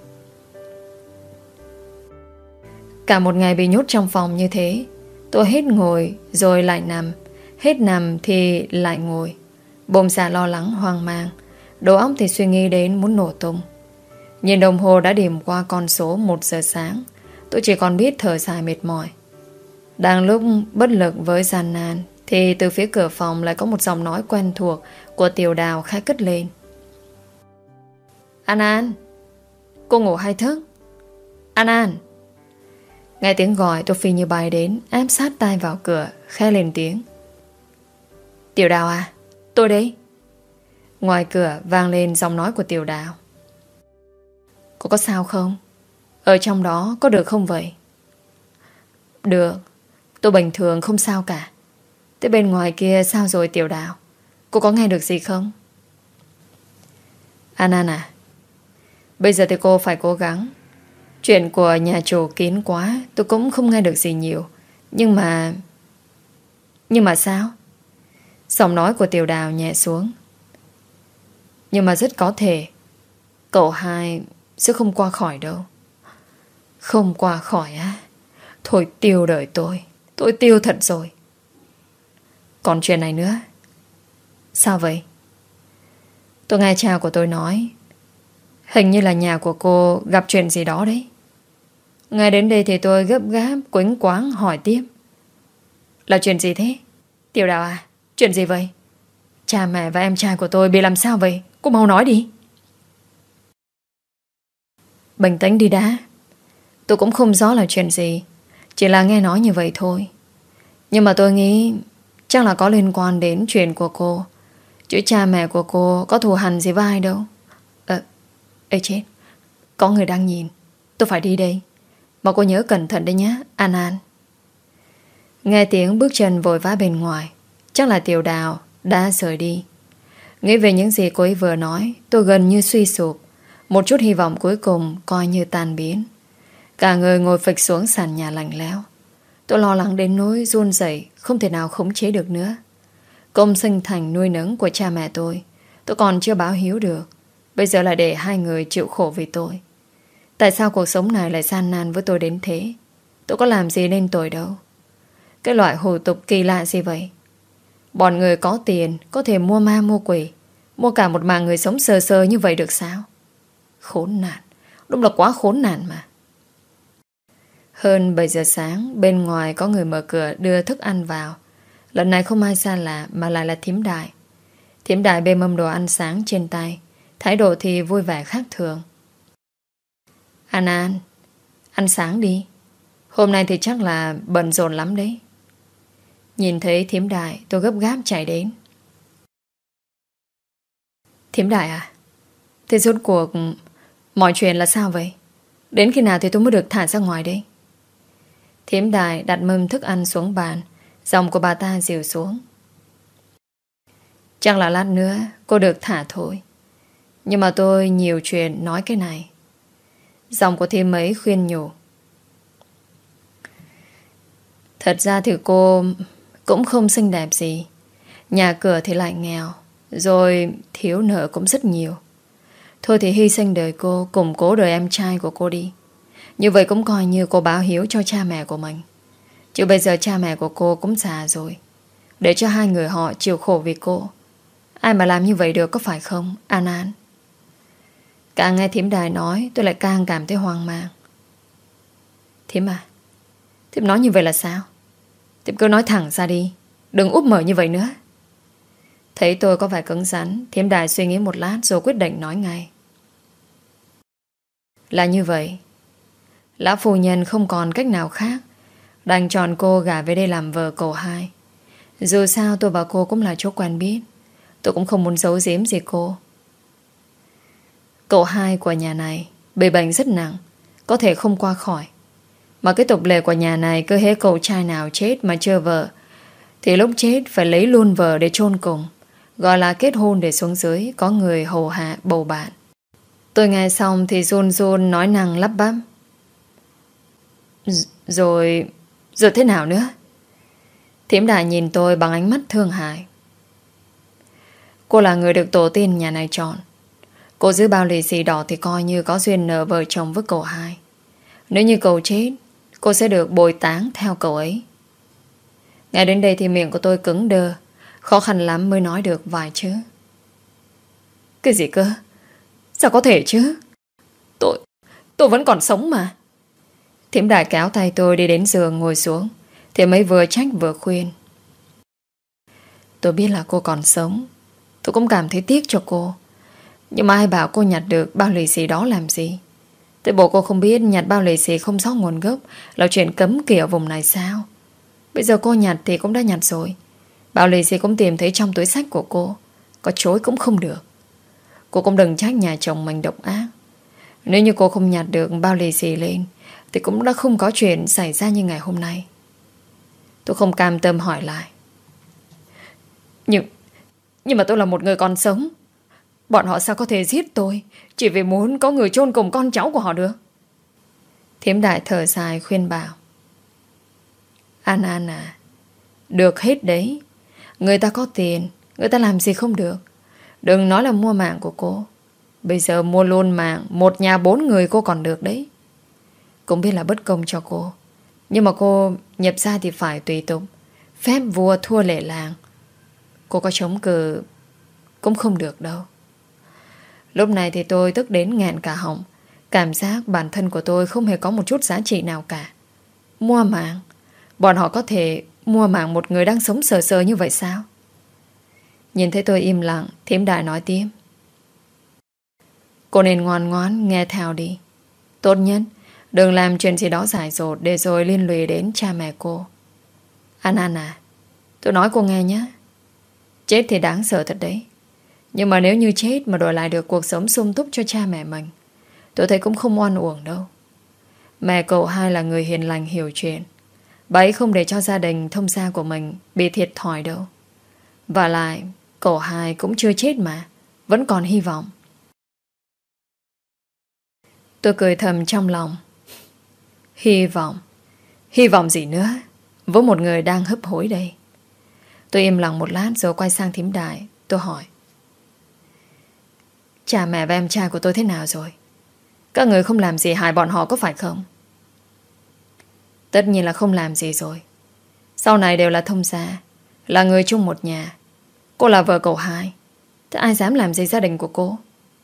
Cả một ngày bị nhốt trong phòng như thế, tôi hết ngồi rồi lại nằm, hết nằm thì lại ngồi. Bụng dạ lo lắng hoang mang, đầu óc thì suy nghĩ đến muốn nổ tung. Nhìn đồng hồ đã điểm qua con số 1 giờ sáng. Tôi chỉ còn biết thở dài mệt mỏi. Đang lúc bất lực với gian nan thì từ phía cửa phòng lại có một giọng nói quen thuộc của Tiểu Đào khẽ cất lên. An An, cô ngủ hay thức? An An. Nghe tiếng gọi tôi phi như bay đến, áp sát tai vào cửa, khẽ lên tiếng. Tiểu Đào à, tôi đấy. Ngoài cửa vang lên giọng nói của Tiểu Đào. Cô có sao không? Ở trong đó có được không vậy? Được, tôi bình thường không sao cả. Thế bên ngoài kia sao rồi Tiểu Đào? Cô có nghe được gì không? An An à, bây giờ thì cô phải cố gắng. Chuyện của nhà chủ kín quá, tôi cũng không nghe được gì nhiều. Nhưng mà sao? Giọng nói của Tiểu Đào nhẹ xuống. Nhưng mà rất có thể cậu hai sẽ không qua khỏi đâu. Không qua khỏi á? Thôi tiêu đời tôi. Tôi tiêu thật rồi. Còn chuyện này nữa. Sao vậy? Tôi nghe cha của tôi nói hình như là nhà của cô gặp chuyện gì đó đấy. Ngay đến đây thì tôi gấp gáp quánh quáng hỏi tiếp. Là chuyện gì thế? Tiểu Đào à, chuyện gì vậy? Cha mẹ và em trai của tôi bị làm sao vậy? Cô mau nói đi. Bình tĩnh đi đã. Tôi cũng không rõ là chuyện gì, chỉ là nghe nói như vậy thôi. Nhưng mà tôi nghĩ chắc là có liên quan đến chuyện của cô. Chứ cha mẹ của cô có thù hằn gì với ai đâu. Ê chết, có người đang nhìn. Tôi phải đi đây. Mà cô nhớ cẩn thận đấy nhé, An An. Nghe tiếng bước chân vội vã bên ngoài, chắc là Tiểu Đào đã rời đi. Nghĩ về những gì cô ấy vừa nói, tôi gần như suy sụp. Một chút hy vọng cuối cùng coi như tan biến. Cả người ngồi phịch xuống sàn nhà lạnh lẽo. Tôi lo lắng đến nỗi run rẩy, không thể nào khống chế được nữa. Công sinh thành nuôi nấng của cha mẹ tôi còn chưa báo hiếu được. Bây giờ lại để hai người chịu khổ vì tôi. Tại sao cuộc sống này lại gian nan với tôi đến thế? Tôi có làm gì nên tội đâu. Cái loại hủ tục kỳ lạ gì vậy? Bọn người có tiền có thể mua ma mua quỷ, mua cả một mạng người sống sờ sờ như vậy được sao? Khốn nạn. Đúng là quá khốn nạn mà. Hơn 7 giờ sáng, bên ngoài có người mở cửa đưa thức ăn vào. Lần này không ai xa lạ mà lại là Thím Đại. Thím Đại bê mâm đồ ăn sáng trên tay, thái độ thì vui vẻ khác thường. An An, ăn sáng đi. Hôm nay thì chắc là bận rộn lắm đấy. Nhìn thấy Thím Đại, tôi gấp gáp chạy đến. Thím Đại à, thế rốt cuộc mọi chuyện là sao vậy? Đến khi nào thì tôi mới được thả ra ngoài đây? Thím Đại đặt mâm thức ăn xuống bàn, giọng của bà ta dịu xuống. Chắc là lát nữa cô được thả thôi. Nhưng mà tôi nhiều chuyện nói cái này. Giọng của thím ấy khuyên nhủ. Thật ra thì cô cũng không xinh đẹp gì. Nhà cửa thì lại nghèo, rồi thiếu nợ cũng rất nhiều. Thôi thì hy sinh đời cô, củng cố đời em trai của cô đi. Như vậy cũng coi như cô báo hiếu cho cha mẹ của mình. Chứ bây giờ cha mẹ của cô cũng già rồi, để cho hai người họ chịu khổ vì cô. Ai mà làm như vậy được, có phải không An An? Càng nghe thím Đài nói, tôi lại càng cảm thấy hoang mang. Thím à, thím nói như vậy là sao? Thím cứ nói thẳng ra đi, đừng úp mở như vậy nữa. Thấy tôi có vẻ cứng rắn, thím Đài suy nghĩ một lát rồi quyết định nói ngay. Là như vậy, lão phu nhân không còn cách nào khác, đành chọn cô gả về đây làm vợ cậu hai. Dù sao tôi và cô cũng là chỗ quen biết, tôi cũng không muốn giấu giếm gì cô. Cậu hai của nhà này bị bệnh rất nặng, có thể không qua khỏi. Mà cái tục lệ của nhà này cứ hễ cậu trai nào chết mà chưa vợ thì lúc chết phải lấy luôn vợ để chôn cùng, gọi là kết hôn để xuống dưới có người hầu hạ bầu bạn. Tôi nghe xong thì run run nói năng lắp bắp. Rồi thế nào nữa? Thím Đài nhìn tôi bằng ánh mắt thương hại. Cô là người được tổ tiên nhà này chọn. Cô giữ bao lì xì đỏ thì coi như có duyên nợ vợ chồng với cậu hai. Nếu như cậu chết, cô sẽ được bồi táng theo cậu ấy. Ngay đến đây thì miệng của tôi cứng đơ, khó khăn lắm mới nói được vài chữ. Cái gì cơ? Sao có thể chứ? Tôi vẫn còn sống mà. Thím Đài kéo tay tôi đi đến giường ngồi xuống. Thím ấy vừa trách vừa khuyên. Tôi biết là cô còn sống, tôi cũng cảm thấy tiếc cho cô. Nhưng mà ai bảo cô nhặt được bao lì xì đó làm gì? Thế bộ cô không biết nhặt bao lì xì không rõ nguồn gốc là chuyện cấm kỵ ở vùng này sao? Bây giờ cô nhặt thì cũng đã nhặt rồi. Bao lì xì cũng tìm thấy trong túi xách của cô, có chối cũng không được. Cô cũng đừng trách nhà chồng mình độc ác. Nếu như cô không nhặt được bao lì xì lên thì cũng đã không có chuyện xảy ra như ngày hôm nay. Tôi không cam tâm hỏi lại. Nhưng mà tôi là một người còn sống. Bọn họ sao có thể giết tôi chỉ vì muốn có người chôn cùng con cháu của họ được? Thím Đại thở dài khuyên bảo. An An à, được hết đấy. Người ta có tiền, người ta làm gì không được. Đừng nói là mua mạng của cô. Bây giờ mua luôn mạng một nhà 4 người cô còn được đấy. Cũng biết là bất công cho cô, nhưng mà cô nhập gia thì phải tùy tục, phép vua thua lệ làng. Cô có chống cự cũng không được đâu. Lúc này thì tôi tức đến nghẹn cả họng. Cảm giác bản thân của tôi không hề có một chút giá trị nào cả. Mua mạng? Bọn họ có thể mua mạng một người đang sống sờ sờ như vậy sao? Nhìn thấy tôi im lặng, thím Đại nói tiếp. Cô nên ngoan ngoãn nghe theo đi. Tốt nhất đừng làm chuyện gì đó dại dột để rồi liên lụy đến cha mẹ cô. An An à, tôi nói cô nghe nhé. Chết thì đáng sợ thật đấy, nhưng mà nếu như chết mà đổi lại được cuộc sống sung túc cho cha mẹ mình, tôi thấy cũng không oan uổng đâu. Mẹ cậu hai là người hiền lành hiểu chuyện. Bà ấy không để cho gia đình thông gia của mình bị thiệt thòi đâu. Và lại cậu hai cũng chưa chết mà, vẫn còn hy vọng. Tôi cười thầm trong lòng. Hy vọng? Hy vọng gì nữa với một người đang hấp hối đây? Tôi im lặng một lát rồi quay sang thím Đại. Tôi hỏi. Cha mẹ và em trai của tôi thế nào rồi? Các người không làm gì hại bọn họ có phải không? Tất nhiên là không làm gì rồi. Sau này đều là thông gia, là người chung một nhà. Cô là vợ cậu hai, thế ai dám làm gì gia đình của cô?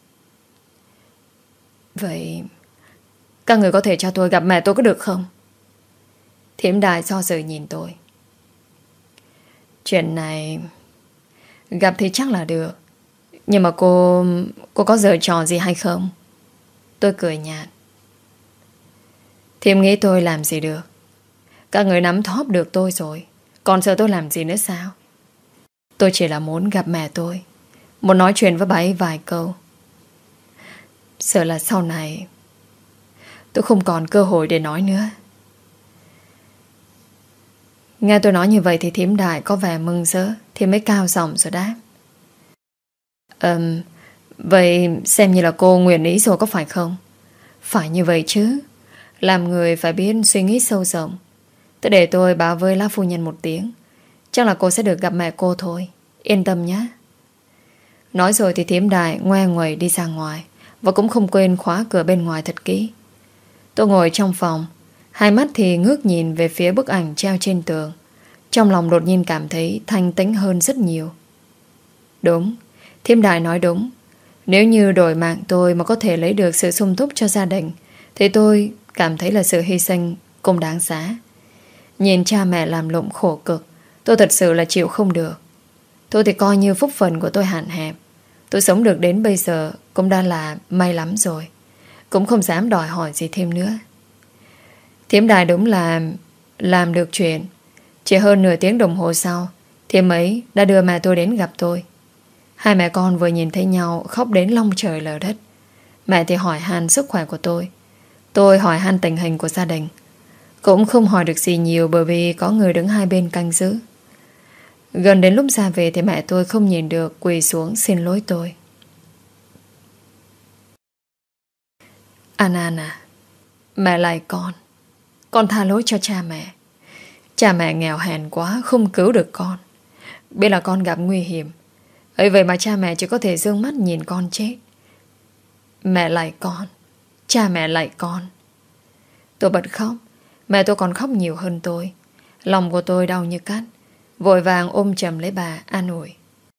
Vậy các người có thể cho tôi gặp mẹ tôi có được không? Thím Đại do dự nhìn tôi. Chuyện này gặp thì chắc là được, nhưng mà cô có giở trò gì hay không? Tôi cười nhạt. Thím nghĩ tôi làm gì được? Các người nắm thóp được tôi rồi, còn giờ tôi làm gì nữa sao? Tôi chỉ là muốn gặp mẹ tôi, muốn nói chuyện với bà ấy vài câu. Sợ là sau này tôi không còn cơ hội để nói nữa. Nghe tôi nói như vậy thì thím Đại có vẻ mừng rỡ, thì mới cao giọng rồi đáp. Vậy xem như là cô nguyện ý rồi có phải không? Phải như vậy chứ. Làm người phải biết suy nghĩ sâu rộng. Tôi để tôi báo với lá phu nhân một tiếng. Chắc là cô sẽ được gặp mẹ cô thôi. Yên tâm nhé. Nói rồi thì thím Đại ngoe nguẩy đi ra ngoài, và cũng không quên khóa cửa bên ngoài thật kỹ. Tôi ngồi trong phòng, hai mắt thì ngước nhìn về phía bức ảnh treo trên tường. Trong lòng đột nhiên cảm thấy thanh tĩnh hơn rất nhiều. Đúng, thím Đại nói đúng. Nếu như đổi mạng tôi mà có thể lấy được sự sung túc cho gia đình, thì tôi cảm thấy là sự hy sinh cũng đáng giá. Nhìn cha mẹ làm lụng khổ cực, tôi thật sự là chịu không được. Tôi thì coi như phúc phần của tôi hạn hẹp. Tôi sống được đến bây giờ cũng đã là may lắm rồi. Cũng không dám đòi hỏi gì thêm nữa. Thím Đại đúng là làm được chuyện. Chỉ hơn nửa tiếng đồng hồ sau, thím ấy đã đưa mẹ tôi đến gặp tôi. Hai mẹ con vừa nhìn thấy nhau khóc đến long trời lở đất. Mẹ thì hỏi han sức khỏe của tôi. Tôi hỏi han tình hình của gia đình. Cũng không hỏi được gì nhiều bởi vì có người đứng hai bên canh giữ. Gần đến lúc ra về thì mẹ tôi không nhìn được, quỳ xuống xin lỗi tôi. An An à, mẹ lại con tha lỗi cho cha mẹ. Cha mẹ nghèo hèn quá, không cứu được con. Biết là con gặp nguy hiểm, ấy vậy mà cha mẹ chỉ có thể dương mắt nhìn con chết. Mẹ lại con, cha mẹ lại con. Tôi bật khóc. Mẹ tôi còn khóc nhiều hơn tôi. Lòng của tôi đau như cắt. Vội vàng ôm chầm lấy bà an ủi.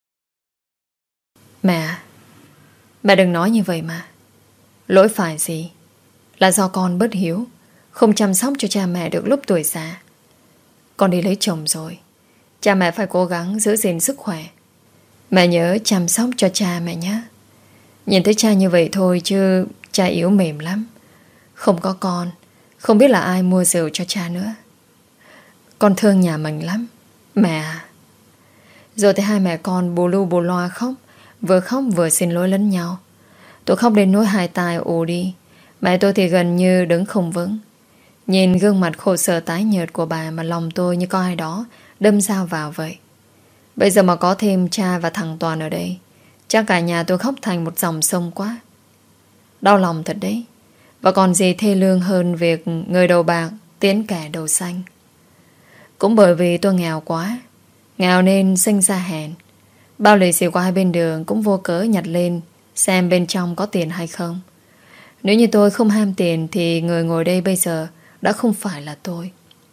Mẹ đừng nói như vậy mà. Lỗi phải gì? Là do con bất hiếu, không chăm sóc cho cha mẹ được lúc tuổi già. Con đi lấy chồng rồi, cha mẹ phải cố gắng giữ gìn sức khỏe. Mẹ nhớ chăm sóc cho cha mẹ nhé. Nhìn thấy cha như vậy thôi chứ cha yếu mềm lắm. Không có con, không biết là ai mua rượu cho cha nữa. Con thương nhà mình lắm mẹ à. Rồi thì hai mẹ con bù lu bù loa khóc vừa xin lỗi lẫn nhau. Tôi khóc đến nỗi hai tai ù đi. Mẹ tôi thì gần như đứng không vững. Nhìn gương mặt khổ sở tái nhợt của bà mà lòng tôi như có ai đó đâm dao vào vậy. Bây giờ mà có thêm cha và thằng Toàn ở đây, chắc cả nhà tôi khóc thành một dòng sông quá. Đau lòng thật đấy. Và còn gì thê lương hơn việc người đầu bạc tiến kẻ đầu xanh. Cũng bởi vì tôi nghèo quá, nghèo nên sinh ra hèn. Bao lì xì qua hai bên đường cũng vô cớ nhặt lên xem bên trong có tiền hay không. Nếu như tôi không ham tiền thì người ngồi đây bây giờ đã không phải là tôi.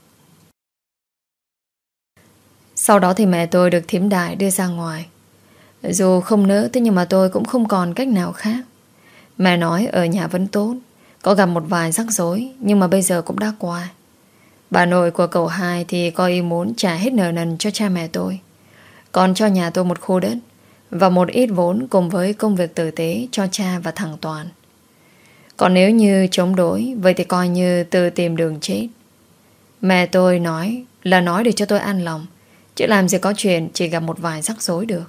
Sau đó thì mẹ tôi được thím Đại đưa ra ngoài. Dù không nỡ, thế nhưng mà tôi cũng không còn cách nào khác. Mẹ nói ở nhà vẫn tốt, có gặp một vài rắc rối, nhưng mà bây giờ cũng đã qua. Bà nội của cậu hai thì có ý muốn trả hết nợ nần cho cha mẹ tôi, còn cho nhà tôi một khu đất và một ít vốn cùng với công việc tử tế cho cha và thằng Toàn. Còn nếu như chống đối, vậy thì coi như tự tìm đường chết. Mẹ tôi nói là nói để cho tôi an lòng, chứ làm gì có chuyện chỉ gặp một vài rắc rối được.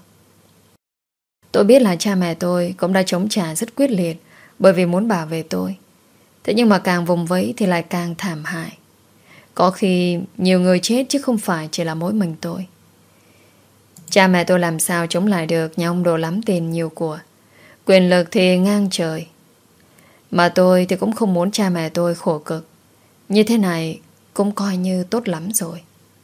Tôi biết là cha mẹ tôi cũng đã chống trả rất quyết liệt bởi vì muốn bảo vệ tôi. Thế nhưng mà càng vùng vẫy thì lại càng thảm hại. Có khi nhiều người chết chứ không phải chỉ là mỗi mình tôi. Cha mẹ tôi làm sao chống lại được nhà ông đồ lắm tiền nhiều của. Quyền lực thì ngang trời. Mà tôi thì cũng không muốn cha mẹ tôi khổ cực. Như thế này cũng coi như tốt lắm rồi.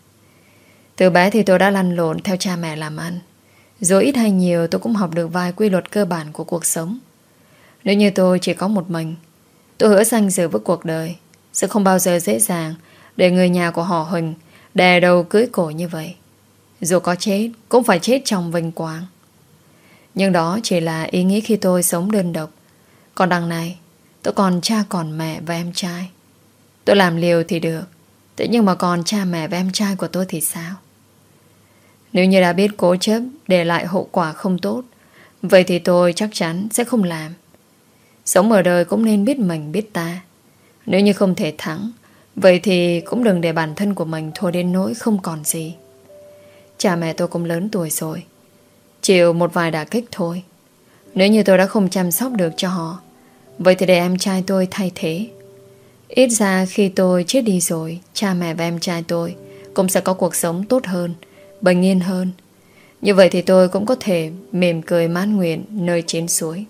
Từ bé thì tôi đã lăn lộn theo cha mẹ làm ăn. Rồi ít hay nhiều tôi cũng học được vài quy luật cơ bản của cuộc sống. Nếu như tôi chỉ có một mình, tôi hứa danh dự với cuộc đời sẽ không bao giờ dễ dàng để người nhà của họ Huỳnh đè đầu cưới cổ như vậy. Dù có chết cũng phải chết trong vinh quang. Nhưng đó chỉ là ý nghĩ khi tôi sống đơn độc. Còn đằng này tôi còn cha còn mẹ và em trai. Tôi làm liều thì được, thế nhưng mà còn cha mẹ và em trai của tôi thì sao? Nếu như đã biết cố chấp để lại hậu quả không tốt, vậy thì tôi chắc chắn sẽ không làm. Sống ở đời cũng nên biết mình biết ta. Nếu như không thể thắng, vậy thì cũng đừng để bản thân của mình thua đến nỗi không còn gì. Cha mẹ tôi cũng lớn tuổi rồi, chịu một vài đả kích thôi. Nếu như tôi đã không chăm sóc được cho họ, vậy thì để em trai tôi thay thế. Ít ra khi tôi chết đi rồi, cha mẹ và em trai tôi cũng sẽ có cuộc sống tốt hơn, bình yên hơn. Như vậy thì tôi cũng có thể mỉm cười mãn nguyện nơi trên suối.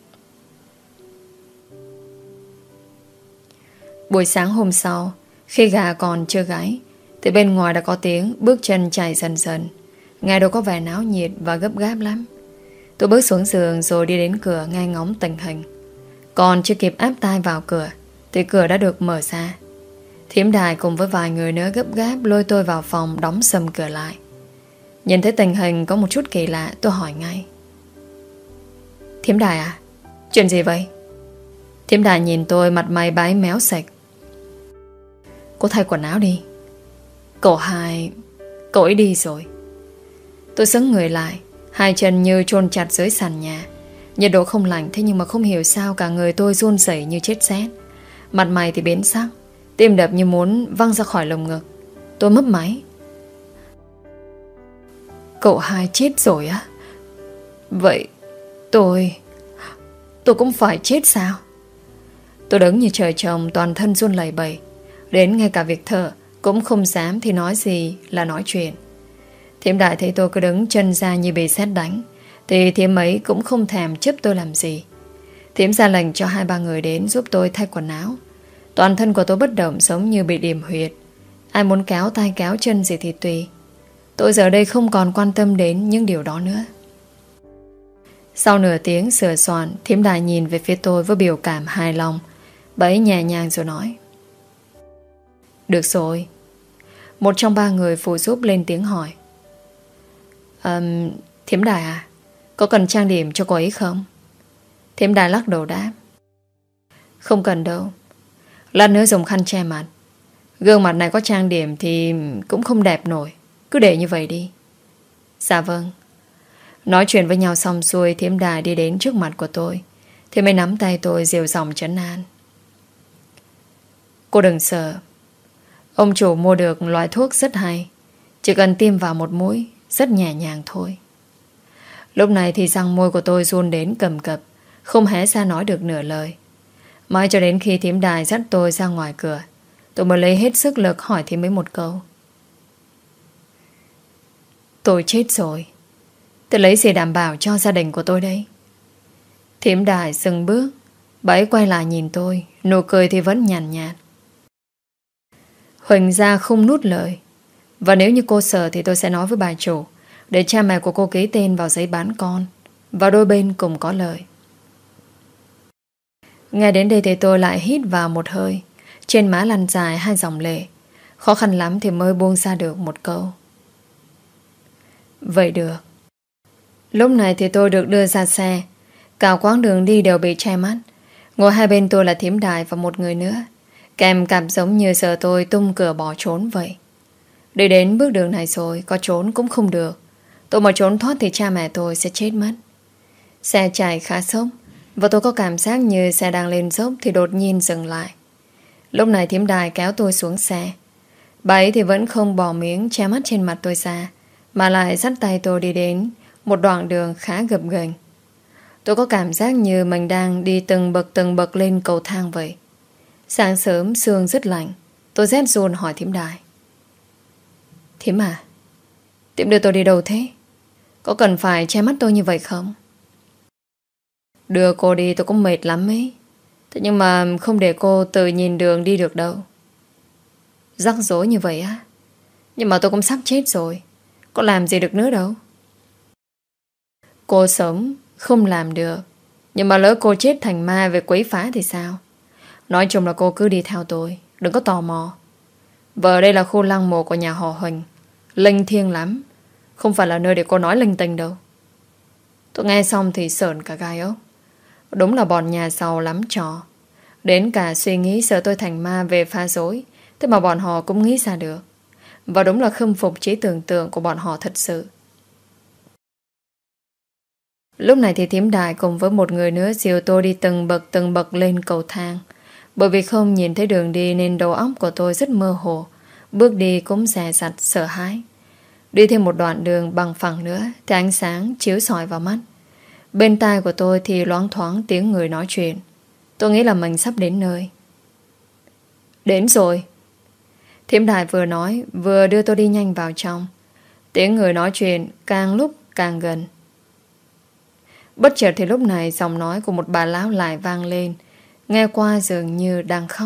Buổi sáng hôm sau, khi gà còn chưa gáy, thì bên ngoài đã có tiếng bước chân chạy dần dần. Nghe đâu có vẻ náo nhiệt và gấp gáp lắm. Tôi bước xuống giường rồi đi đến cửa nghe ngóng tình hình. Còn chưa kịp áp tai vào cửa thì cửa đã được mở ra. Thím Đài cùng với vài người nữa gấp gáp lôi tôi vào phòng, đóng sầm cửa lại. Nhìn thấy tình hình có một chút kỳ lạ, tôi hỏi ngay: Thím Đài à? Chuyện gì vậy? Thím Đài nhìn tôi mặt mày bái méo sạch. Cô thay quần áo đi. Cậu Hai, cậu ấy đi rồi. Tôi sững người lại, hai chân như chôn chặt dưới sàn nhà. Nhiệt độ không lạnh, thế nhưng mà không hiểu sao cả người tôi run rẩy như chết rét. Mặt mày thì biến sắc, tim đập như muốn văng ra khỏi lồng ngực. Tôi mấp máy: Cậu Hai chết rồi á? Vậy tôi cũng phải chết sao? Tôi đứng như trời trồng, toàn thân run lẩy bẩy. Đến ngay cả việc thở cũng không dám thì nói gì là nói chuyện. Thím Đại thấy tôi cứ đứng chân ra như bị sét đánh thì thím ấy cũng không thèm chấp tôi làm gì. Thím ra lệnh cho 2-3 người đến giúp tôi thay quần áo. Toàn thân của tôi bất động giống như bị điểm huyệt. Ai muốn kéo tay kéo chân gì thì tùy. Tôi giờ đây không còn quan tâm đến những điều đó nữa. Sau nửa tiếng sửa soạn, thím Đại nhìn về phía tôi với biểu cảm hài lòng. Bà ấy nhẹ nhàng rồi nói: Được rồi. Một trong 3 người phụ giúp lên tiếng hỏi: Thím Đại à, có cần trang điểm cho cô ấy không? Thím Đại lắc đầu đáp: Không cần đâu. Lát nữa dùng khăn che mặt. Gương mặt này có trang điểm thì cũng không đẹp nổi. Cứ để như vậy đi. Dạ vâng. Nói chuyện với nhau xong xuôi, thím Đại đi đến trước mặt của tôi thì mới nắm tay tôi dịu giọng trấn an: Cô đừng sợ. Ông chủ mua được loại thuốc rất hay. Chỉ cần tiêm vào một mũi, rất nhẹ nhàng thôi. Lúc này thì răng môi của tôi run đến cầm cập, không hé ra nói được nửa lời. Mãi cho đến khi thím Đài dắt tôi ra ngoài cửa, tôi mới lấy hết sức lực hỏi thím ấy một câu: Tôi chết rồi, tôi lấy gì đảm bảo cho gia đình của tôi đây? Thím Đài dừng bước, bà ấy quay lại nhìn tôi, nụ cười thì vẫn nhàn nhạt. Huỳnh gia không nuốt lời. Và nếu như cô sợ thì tôi sẽ nói với bà chủ để cha mẹ của cô ký tên vào giấy bán con, và đôi bên cùng có lợi. Nghe đến đây thì tôi lại hít vào một hơi. Trên má lăn dài 2 dòng lệ. Khó khăn lắm thì mới buông ra được một câu: Vậy được. Lúc này thì tôi được đưa ra xe. Cả quãng đường đi đều bị che mắt. Ngồi hai bên tôi là thím Đài và một người nữa. Kèm cảm giống như sợ tôi tung cửa bỏ trốn vậy. Đi đến bước đường này rồi, có trốn cũng không được. Tôi mà trốn thoát thì cha mẹ tôi sẽ chết mất. Xe chạy khá sốc, và tôi có cảm giác như xe đang lên dốc thì đột nhiên dừng lại. Lúc này thím Đài kéo tôi xuống xe. Bà ấy thì vẫn không bỏ miếng che mắt trên mặt tôi ra, mà lại dắt tay tôi đi đến một đoạn đường khá gập ghềnh. Tôi có cảm giác như mình đang đi từng bậc lên cầu thang vậy. Sáng sớm sương rất lạnh. Tôi rét run hỏi thím Đài: Thím à, thím đưa tôi đi đâu thế? Có cần phải che mắt tôi như vậy không? Đưa cô đi tôi cũng mệt lắm ấy. Thế nhưng mà không để cô tự nhìn đường đi được đâu. Rắc rối như vậy á? Nhưng mà tôi cũng sắp chết rồi, có làm gì được nữa đâu. Cô sống không làm được, nhưng mà lỡ cô chết thành ma về quấy phá thì sao? Nói chung là cô cứ đi theo tôi, đừng có tò mò. Vợ đây là khu lăng mộ của nhà họ Huỳnh, linh thiêng lắm, không phải là nơi để cô nói linh tinh đâu. Tôi nghe xong thì sởn cả gai ốc. Đúng là bọn nhà giàu lắm trò. Đến cả suy nghĩ sợ tôi thành ma về phá rối, thế mà bọn họ cũng nghĩ ra được. Và đúng là khâm phục trí tưởng tượng của bọn họ thật sự. Lúc này thì thím Đài cùng với một người nữa dìu tôi đi từng bậc lên cầu thang. Bởi vì không nhìn thấy đường đi nên đầu óc của tôi rất mơ hồ. Bước đi cũng dè dặt sợ hãi. Đi thêm một đoạn đường bằng phẳng nữa thì ánh sáng chiếu sỏi vào mắt. Bên tai của tôi thì loáng thoáng tiếng người nói chuyện. Tôi nghĩ là mình sắp đến nơi. Đến rồi. Thím Đài vừa nói vừa đưa tôi đi nhanh vào trong. Tiếng người nói chuyện càng lúc càng gần. Bất chợt thì lúc này giọng nói của một bà lão lại vang lên, nghe qua dường như đang khóc.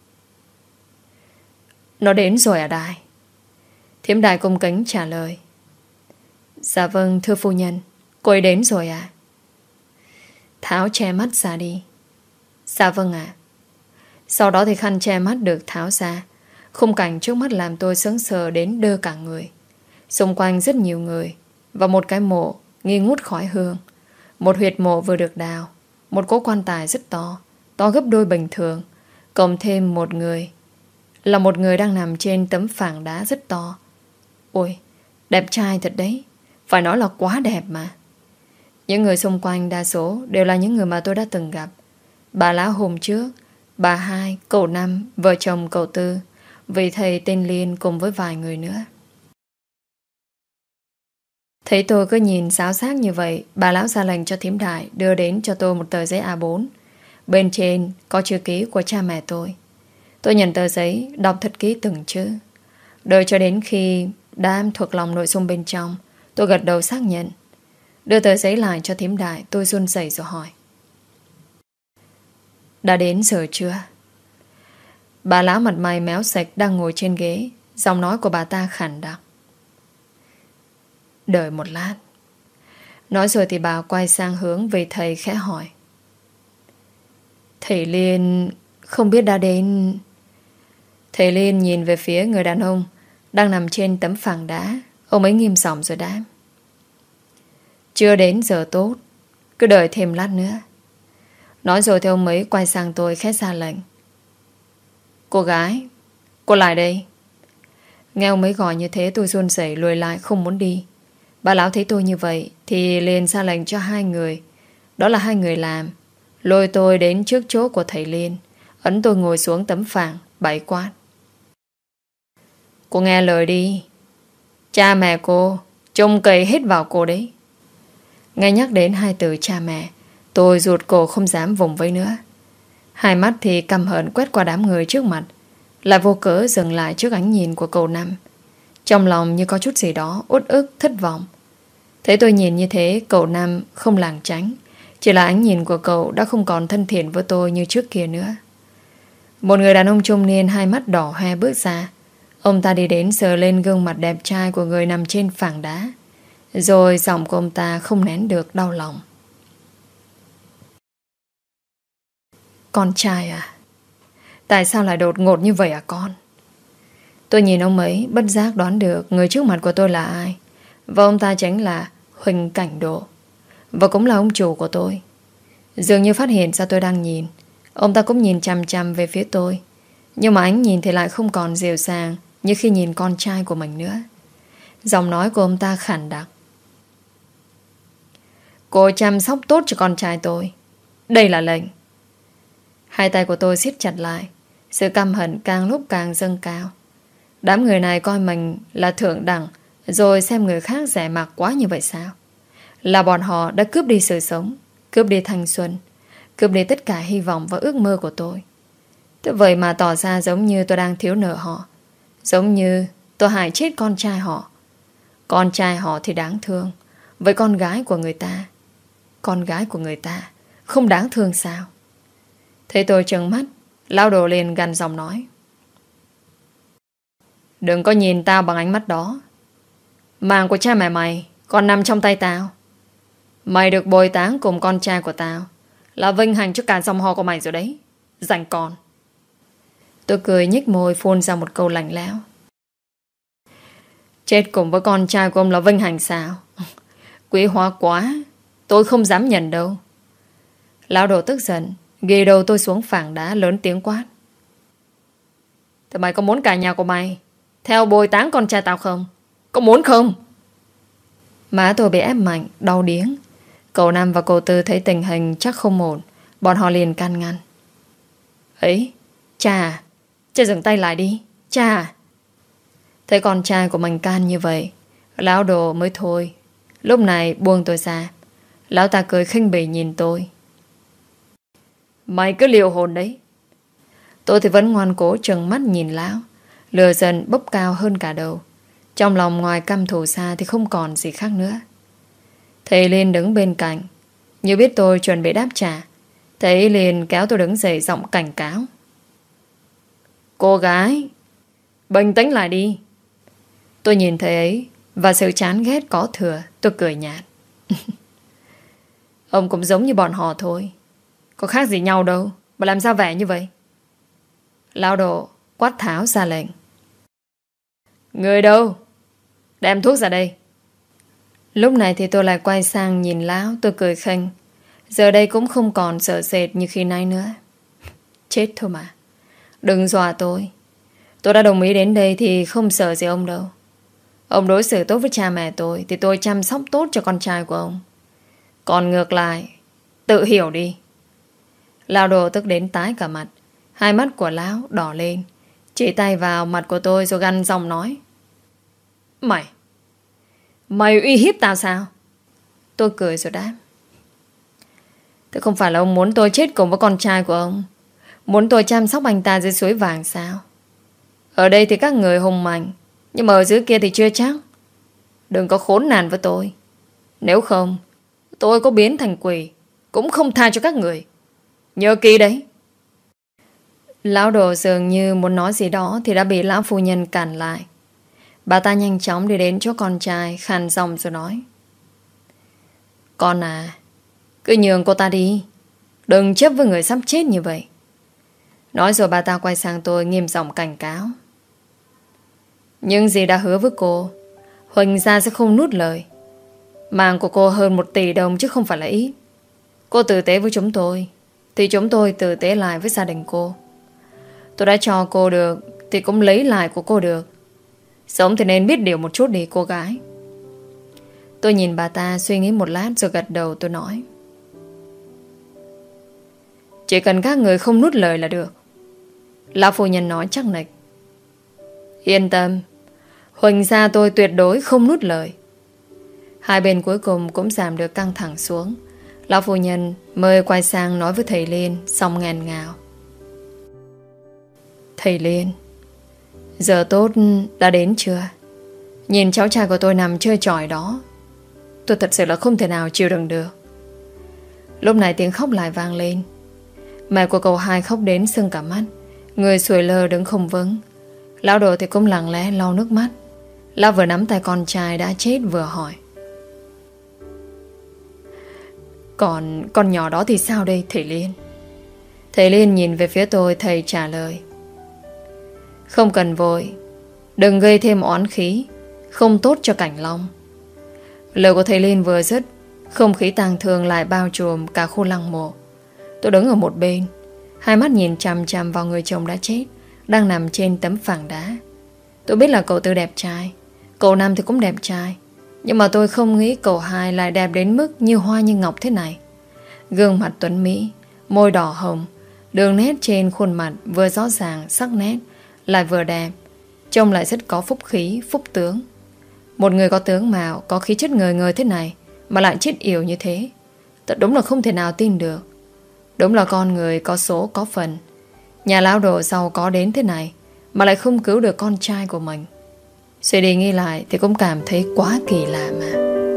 Nó đến rồi à Đại? Thiểm Đại cung kính trả lời. Dạ vâng thưa phu nhân, cô ấy đến rồi à? Tháo che mắt ra đi. Dạ vâng ạ. Sau đó thì khăn che mắt được tháo ra. Khung cảnh trước mắt làm tôi sững sờ đến đơ cả người. Xung quanh rất nhiều người, và một cái mộ nghi ngút khói hương. Một huyệt mộ vừa được đào, một cỗ quan tài rất to, to gấp đôi bình thường, cộng thêm một người, là một người đang nằm trên tấm phẳng đá rất to. Ôi, đẹp trai thật đấy. Phải nói là quá đẹp mà. Những người xung quanh đa số đều là những người mà tôi đã từng gặp. Bà lão hôm trước, bà hai, cậu Năm, vợ chồng cậu Tư, vị thầy tên Liên cùng với vài người nữa. Thấy tôi cứ nhìn xáo xác như vậy, bà lão ra lệnh cho thím Đại đưa đến cho tôi một tờ giấy A4. Bên trên có chữ ký của cha mẹ tôi. Tôi nhận tờ giấy, đọc thật kỹ từng chữ. Đợi cho đến khi đã thuộc lòng nội dung bên trong, tôi gật đầu xác nhận. Đưa tờ giấy lại cho thím Đại, tôi run rẩy rồi hỏi. Đã đến giờ chưa? Bà lão mặt mày méo sạch đang ngồi trên ghế. Giọng nói của bà ta khản đặc. Đợi một lát. Nói rồi thì bà quay sang hướng về thầy khẽ hỏi. Thầy Liên không biết đã đến... Thầy Liên nhìn về phía người đàn ông đang nằm trên tấm phẳng đá. Ông ấy nghiêm giọng rồi đáp. Chưa đến giờ tốt, cứ đợi thêm lát nữa. Nói rồi thì ông ấy quay sang tôi khẽ ra lệnh. Cô gái, cô lại đây. Nghe ông ấy gọi như thế tôi run rẩy lùi lại không muốn đi. Bà lão thấy tôi như vậy thì liền ra lệnh cho hai người. Đó là hai người làm. Lôi tôi đến trước chỗ của thầy Liên, ấn tôi ngồi xuống tấm phẳng, bày quát. Cô nghe lời đi. Cha mẹ cô trông cậy hết vào cô đấy. Nghe nhắc đến hai từ cha mẹ, tôi rụt cổ không dám vùng vẫy nữa. Hai mắt thì căm hờn quét qua đám người trước mặt, lại vô cớ dừng lại trước ánh nhìn của cậu Năm. Trong lòng như có chút gì đó uất ức thất vọng. Thấy tôi nhìn như thế, cậu Năm không lảng tránh. Chỉ là ánh nhìn của cậu đã không còn thân thiện với tôi như trước kia nữa. Một người đàn ông trung niên hai mắt đỏ hoe bước ra. Ông ta đi đến sờ lên gương mặt đẹp trai của người nằm trên phẳng đá. Rồi giọng của ông ta không nén được đau lòng. Con trai à? Tại sao lại đột ngột như vậy à con? Tôi nhìn ông ấy bất giác đoán được người trước mặt của tôi là ai. Và ông ta chính là Huỳnh Cảnh Độ, và cũng là ông chủ của tôi. Dường như phát hiện ra tôi đang nhìn, ông ta cũng nhìn chằm chằm về phía tôi. Nhưng mà ánh nhìn thì lại không còn dịu dàng như khi nhìn con trai của mình nữa. Giọng nói của ông ta khản đặc. Cô chăm sóc tốt cho con trai tôi. Đây là lệnh. Hai tay của tôi siết chặt lại. Sự căm hận càng lúc càng dâng cao. Đám người này coi mình là thượng đẳng, rồi xem người khác rẻ mạt quá như vậy sao? Là bọn họ đã cướp đi sự sống, cướp đi thanh xuân, cướp đi tất cả hy vọng và ước mơ của tôi. Thế vậy mà tỏ ra giống như tôi đang thiếu nợ họ, giống như tôi hại chết con trai họ. Con trai họ thì đáng thương, với con gái của người ta, con gái của người ta không đáng thương sao? Thấy tôi trợn mắt, lão Đồ liền gằn giọng nói. Đừng có nhìn tao bằng ánh mắt đó. Mạng của cha mẹ mày còn nằm trong tay tao. Mày được bồi táng cùng con trai của tao là vinh hạnh cho cả dòng họ của mày rồi đấy. Rảnh con. Tôi cười nhếch môi phun ra một câu lạnh lẽo. Chết cùng với con trai của ông là vinh hạnh sao? Quý hóa quá. Tôi không dám nhận đâu. Lão Đồ tức giận ghi đầu tôi xuống phẳng đá lớn tiếng quát. Thì mày có muốn cả nhà của mày theo bồi táng con trai tao không? Có muốn không? Má tôi bị ép mạnh, đau điếng. Cậu Năm và cậu Tư thấy tình hình chắc không ổn, bọn họ liền can ngăn. Ấy, cha dừng tay lại đi, cha. Thấy con trai của mình can như vậy, lão Đồ mới thôi. Lúc này buông tôi ra. Lão ta cười khinh bỉ nhìn tôi. Mày cứ liều hồn đấy. Tôi thì vẫn ngoan cố trừng mắt nhìn lão. Lửa dần bốc cao hơn cả đầu. Trong lòng ngoài căm thù xa thì không còn gì khác nữa. Thầy Liên đứng bên cạnh, như biết tôi chuẩn bị đáp trả. Thầy liền kéo tôi đứng dậy, giọng cảnh cáo. Cô gái, bình tĩnh lại đi. Tôi nhìn thầy ấy và sự chán ghét có thừa. Tôi cười nhạt. Ông cũng giống như bọn họ thôi, có khác gì nhau đâu mà làm sao vẻ như vậy. Lão Độ quát tháo ra lệnh. Người đâu? Đem thuốc ra đây. Lúc này thì tôi lại quay sang nhìn lão. Tôi cười khinh. Giờ đây cũng không còn sợ sệt như khi nãy nữa. Chết thôi mà. Đừng dọa tôi. Tôi đã đồng ý đến đây thì không sợ gì ông đâu. Ông đối xử tốt với cha mẹ tôi thì tôi chăm sóc tốt cho con trai của ông. Còn ngược lại, tự hiểu đi. Lão Đồ tức đến tái cả mặt. Hai mắt của lão đỏ lên, chỉ tay vào mặt của tôi rồi gằn giọng nói. Mày uy hiếp tao sao? Tôi cười rồi đáp. Thế không phải là ông muốn tôi chết cùng với con trai của ông, muốn tôi chăm sóc anh ta dưới suối vàng sao? Ở đây thì các người hùng mạnh, nhưng mà ở dưới kia thì chưa chắc. Đừng có khốn nạn với tôi. Nếu không, tôi có biến thành quỷ cũng không tha cho các người. Nhớ kỹ đấy. Lão Đồ dường như muốn nói gì đó thì đã bị lão phu nhân cản lại. Bà ta nhanh chóng đi đến chỗ con trai, khàn giọng rồi nói. Con à, cứ nhường cô ta đi, đừng chấp với người sắp chết như vậy. Nói rồi bà ta quay sang tôi, nghiêm giọng cảnh cáo. Nhưng gì đã hứa với cô, Huỳnh gia sẽ không nuốt lời. Mạng của cô hơn 1 tỷ đồng chứ không phải là ít. Cô tử tế với chúng tôi thì chúng tôi tử tế lại với gia đình cô. Tôi đã cho cô được thì cũng lấy lại của cô được. Sống thì nên biết điều một chút đi cô gái. Tôi nhìn bà ta suy nghĩ một lát rồi gật đầu. Tôi nói. Chỉ cần các người không nuốt lời là được. Lão phu nhân nói chắc nịch. Yên tâm, Huỳnh gia tôi tuyệt đối không nuốt lời. Hai bên cuối cùng cũng giảm được căng thẳng xuống. Lão phu nhân mời quay sang nói với thầy Liên, xong nghẹn ngào. Thầy Liên, giờ tốt đã đến chưa? Nhìn cháu trai của tôi nằm chơi chọi đó, tôi thật sự là không thể nào chịu đựng được. Lúc này tiếng khóc lại vang lên. Mẹ của cậu hai khóc đến sưng cả mắt, người sủi lơ đứng không vững. Lão Đồ thì cũng lặng lẽ lau nước mắt. Lão vừa nắm tay con trai đã chết vừa hỏi. Còn con nhỏ đó thì sao đây thầy Liên? Thầy Liên nhìn về phía tôi, thầy trả lời. Không cần vội, đừng gây thêm oán khí, không tốt cho Cảnh Long. Lời của thầy Liên vừa dứt, không khí tang thương lại bao trùm cả khu lăng mộ. Tôi đứng ở một bên, hai mắt nhìn chằm chằm vào người chồng đã chết, đang nằm trên tấm phẳng đá. Tôi biết là cậu Tư đẹp trai, cậu Năm thì cũng đẹp trai, nhưng mà tôi không nghĩ cậu hai lại đẹp đến mức như hoa như ngọc thế này. Gương mặt tuấn mỹ, môi đỏ hồng, đường nét trên khuôn mặt vừa rõ ràng, sắc nét, lại vừa đẹp, trông lại rất có phúc khí, phúc tướng. Một người có tướng mạo, có khí chất ngời ngời thế này mà lại chết yểu như thế, thật đúng là không thể nào tin được. Đúng là con người có số có phần. Nhà lão Đồ giàu có đến thế này mà lại không cứu được con trai của mình. Suy đi nghĩ lại thì cũng cảm thấy quá kỳ lạ mà.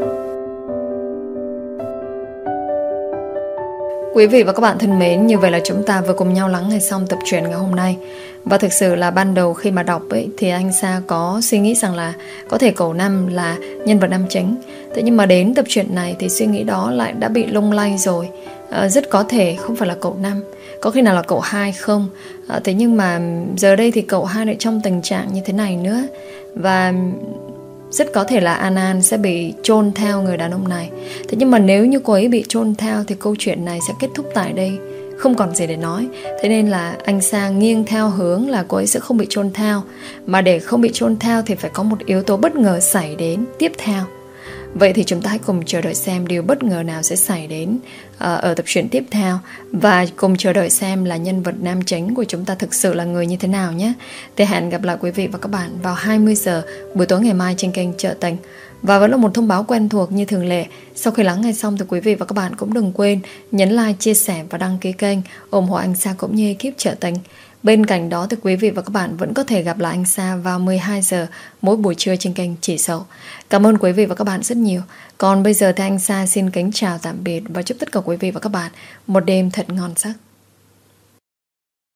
Quý vị và các bạn thân mến, như vậy là chúng ta vừa cùng nhau lắng nghe xong tập truyện ngày hôm nay. Và thực sự là ban đầu khi mà đọc ấy, thì anh Sa có suy nghĩ rằng là có thể cậu Năm là nhân vật nam chính. Thế nhưng mà đến tập truyện này thì suy nghĩ đó lại đã bị lung lay rồi. Rất có thể không phải là cậu Năm, có khi nào là cậu hai không. Thế nhưng mà giờ đây thì cậu hai lại trong tình trạng như thế này nữa. Và rất có thể là An An sẽ bị chôn theo người đàn ông này. Thế nhưng mà nếu như cô ấy bị chôn theo thì câu chuyện này sẽ kết thúc tại đây, không còn gì để nói. Thế nên là anh Sang nghiêng theo hướng là cô ấy sẽ không bị chôn theo. Mà để không bị chôn theo thì phải có một yếu tố bất ngờ xảy đến tiếp theo. Vậy thì chúng ta hãy cùng chờ đợi xem điều bất ngờ nào sẽ xảy đến ở tập truyện tiếp theo. Và cùng chờ đợi xem là nhân vật nam chính của chúng ta thực sự là người như thế nào nhé. Thì hẹn gặp lại quý vị và các bạn vào 20 giờ buổi tối ngày mai trên kênh Chợ Tình. Và vẫn là một thông báo quen thuộc như thường lệ. Sau khi lắng nghe xong thì quý vị và các bạn cũng đừng quên nhấn like, chia sẻ và đăng ký kênh, ủng hộ anh Sa cũng như ekip Chợ Tình. Bên cạnh đó thì quý vị và các bạn vẫn có thể gặp lại anh Sa vào 12 giờ mỗi buổi trưa trên kênh Chị Sầu. Cảm ơn quý vị và các bạn rất nhiều. Còn bây giờ thì anh Sa xin kính chào tạm biệt và chúc tất cả quý vị và các bạn một đêm thật ngon giấc.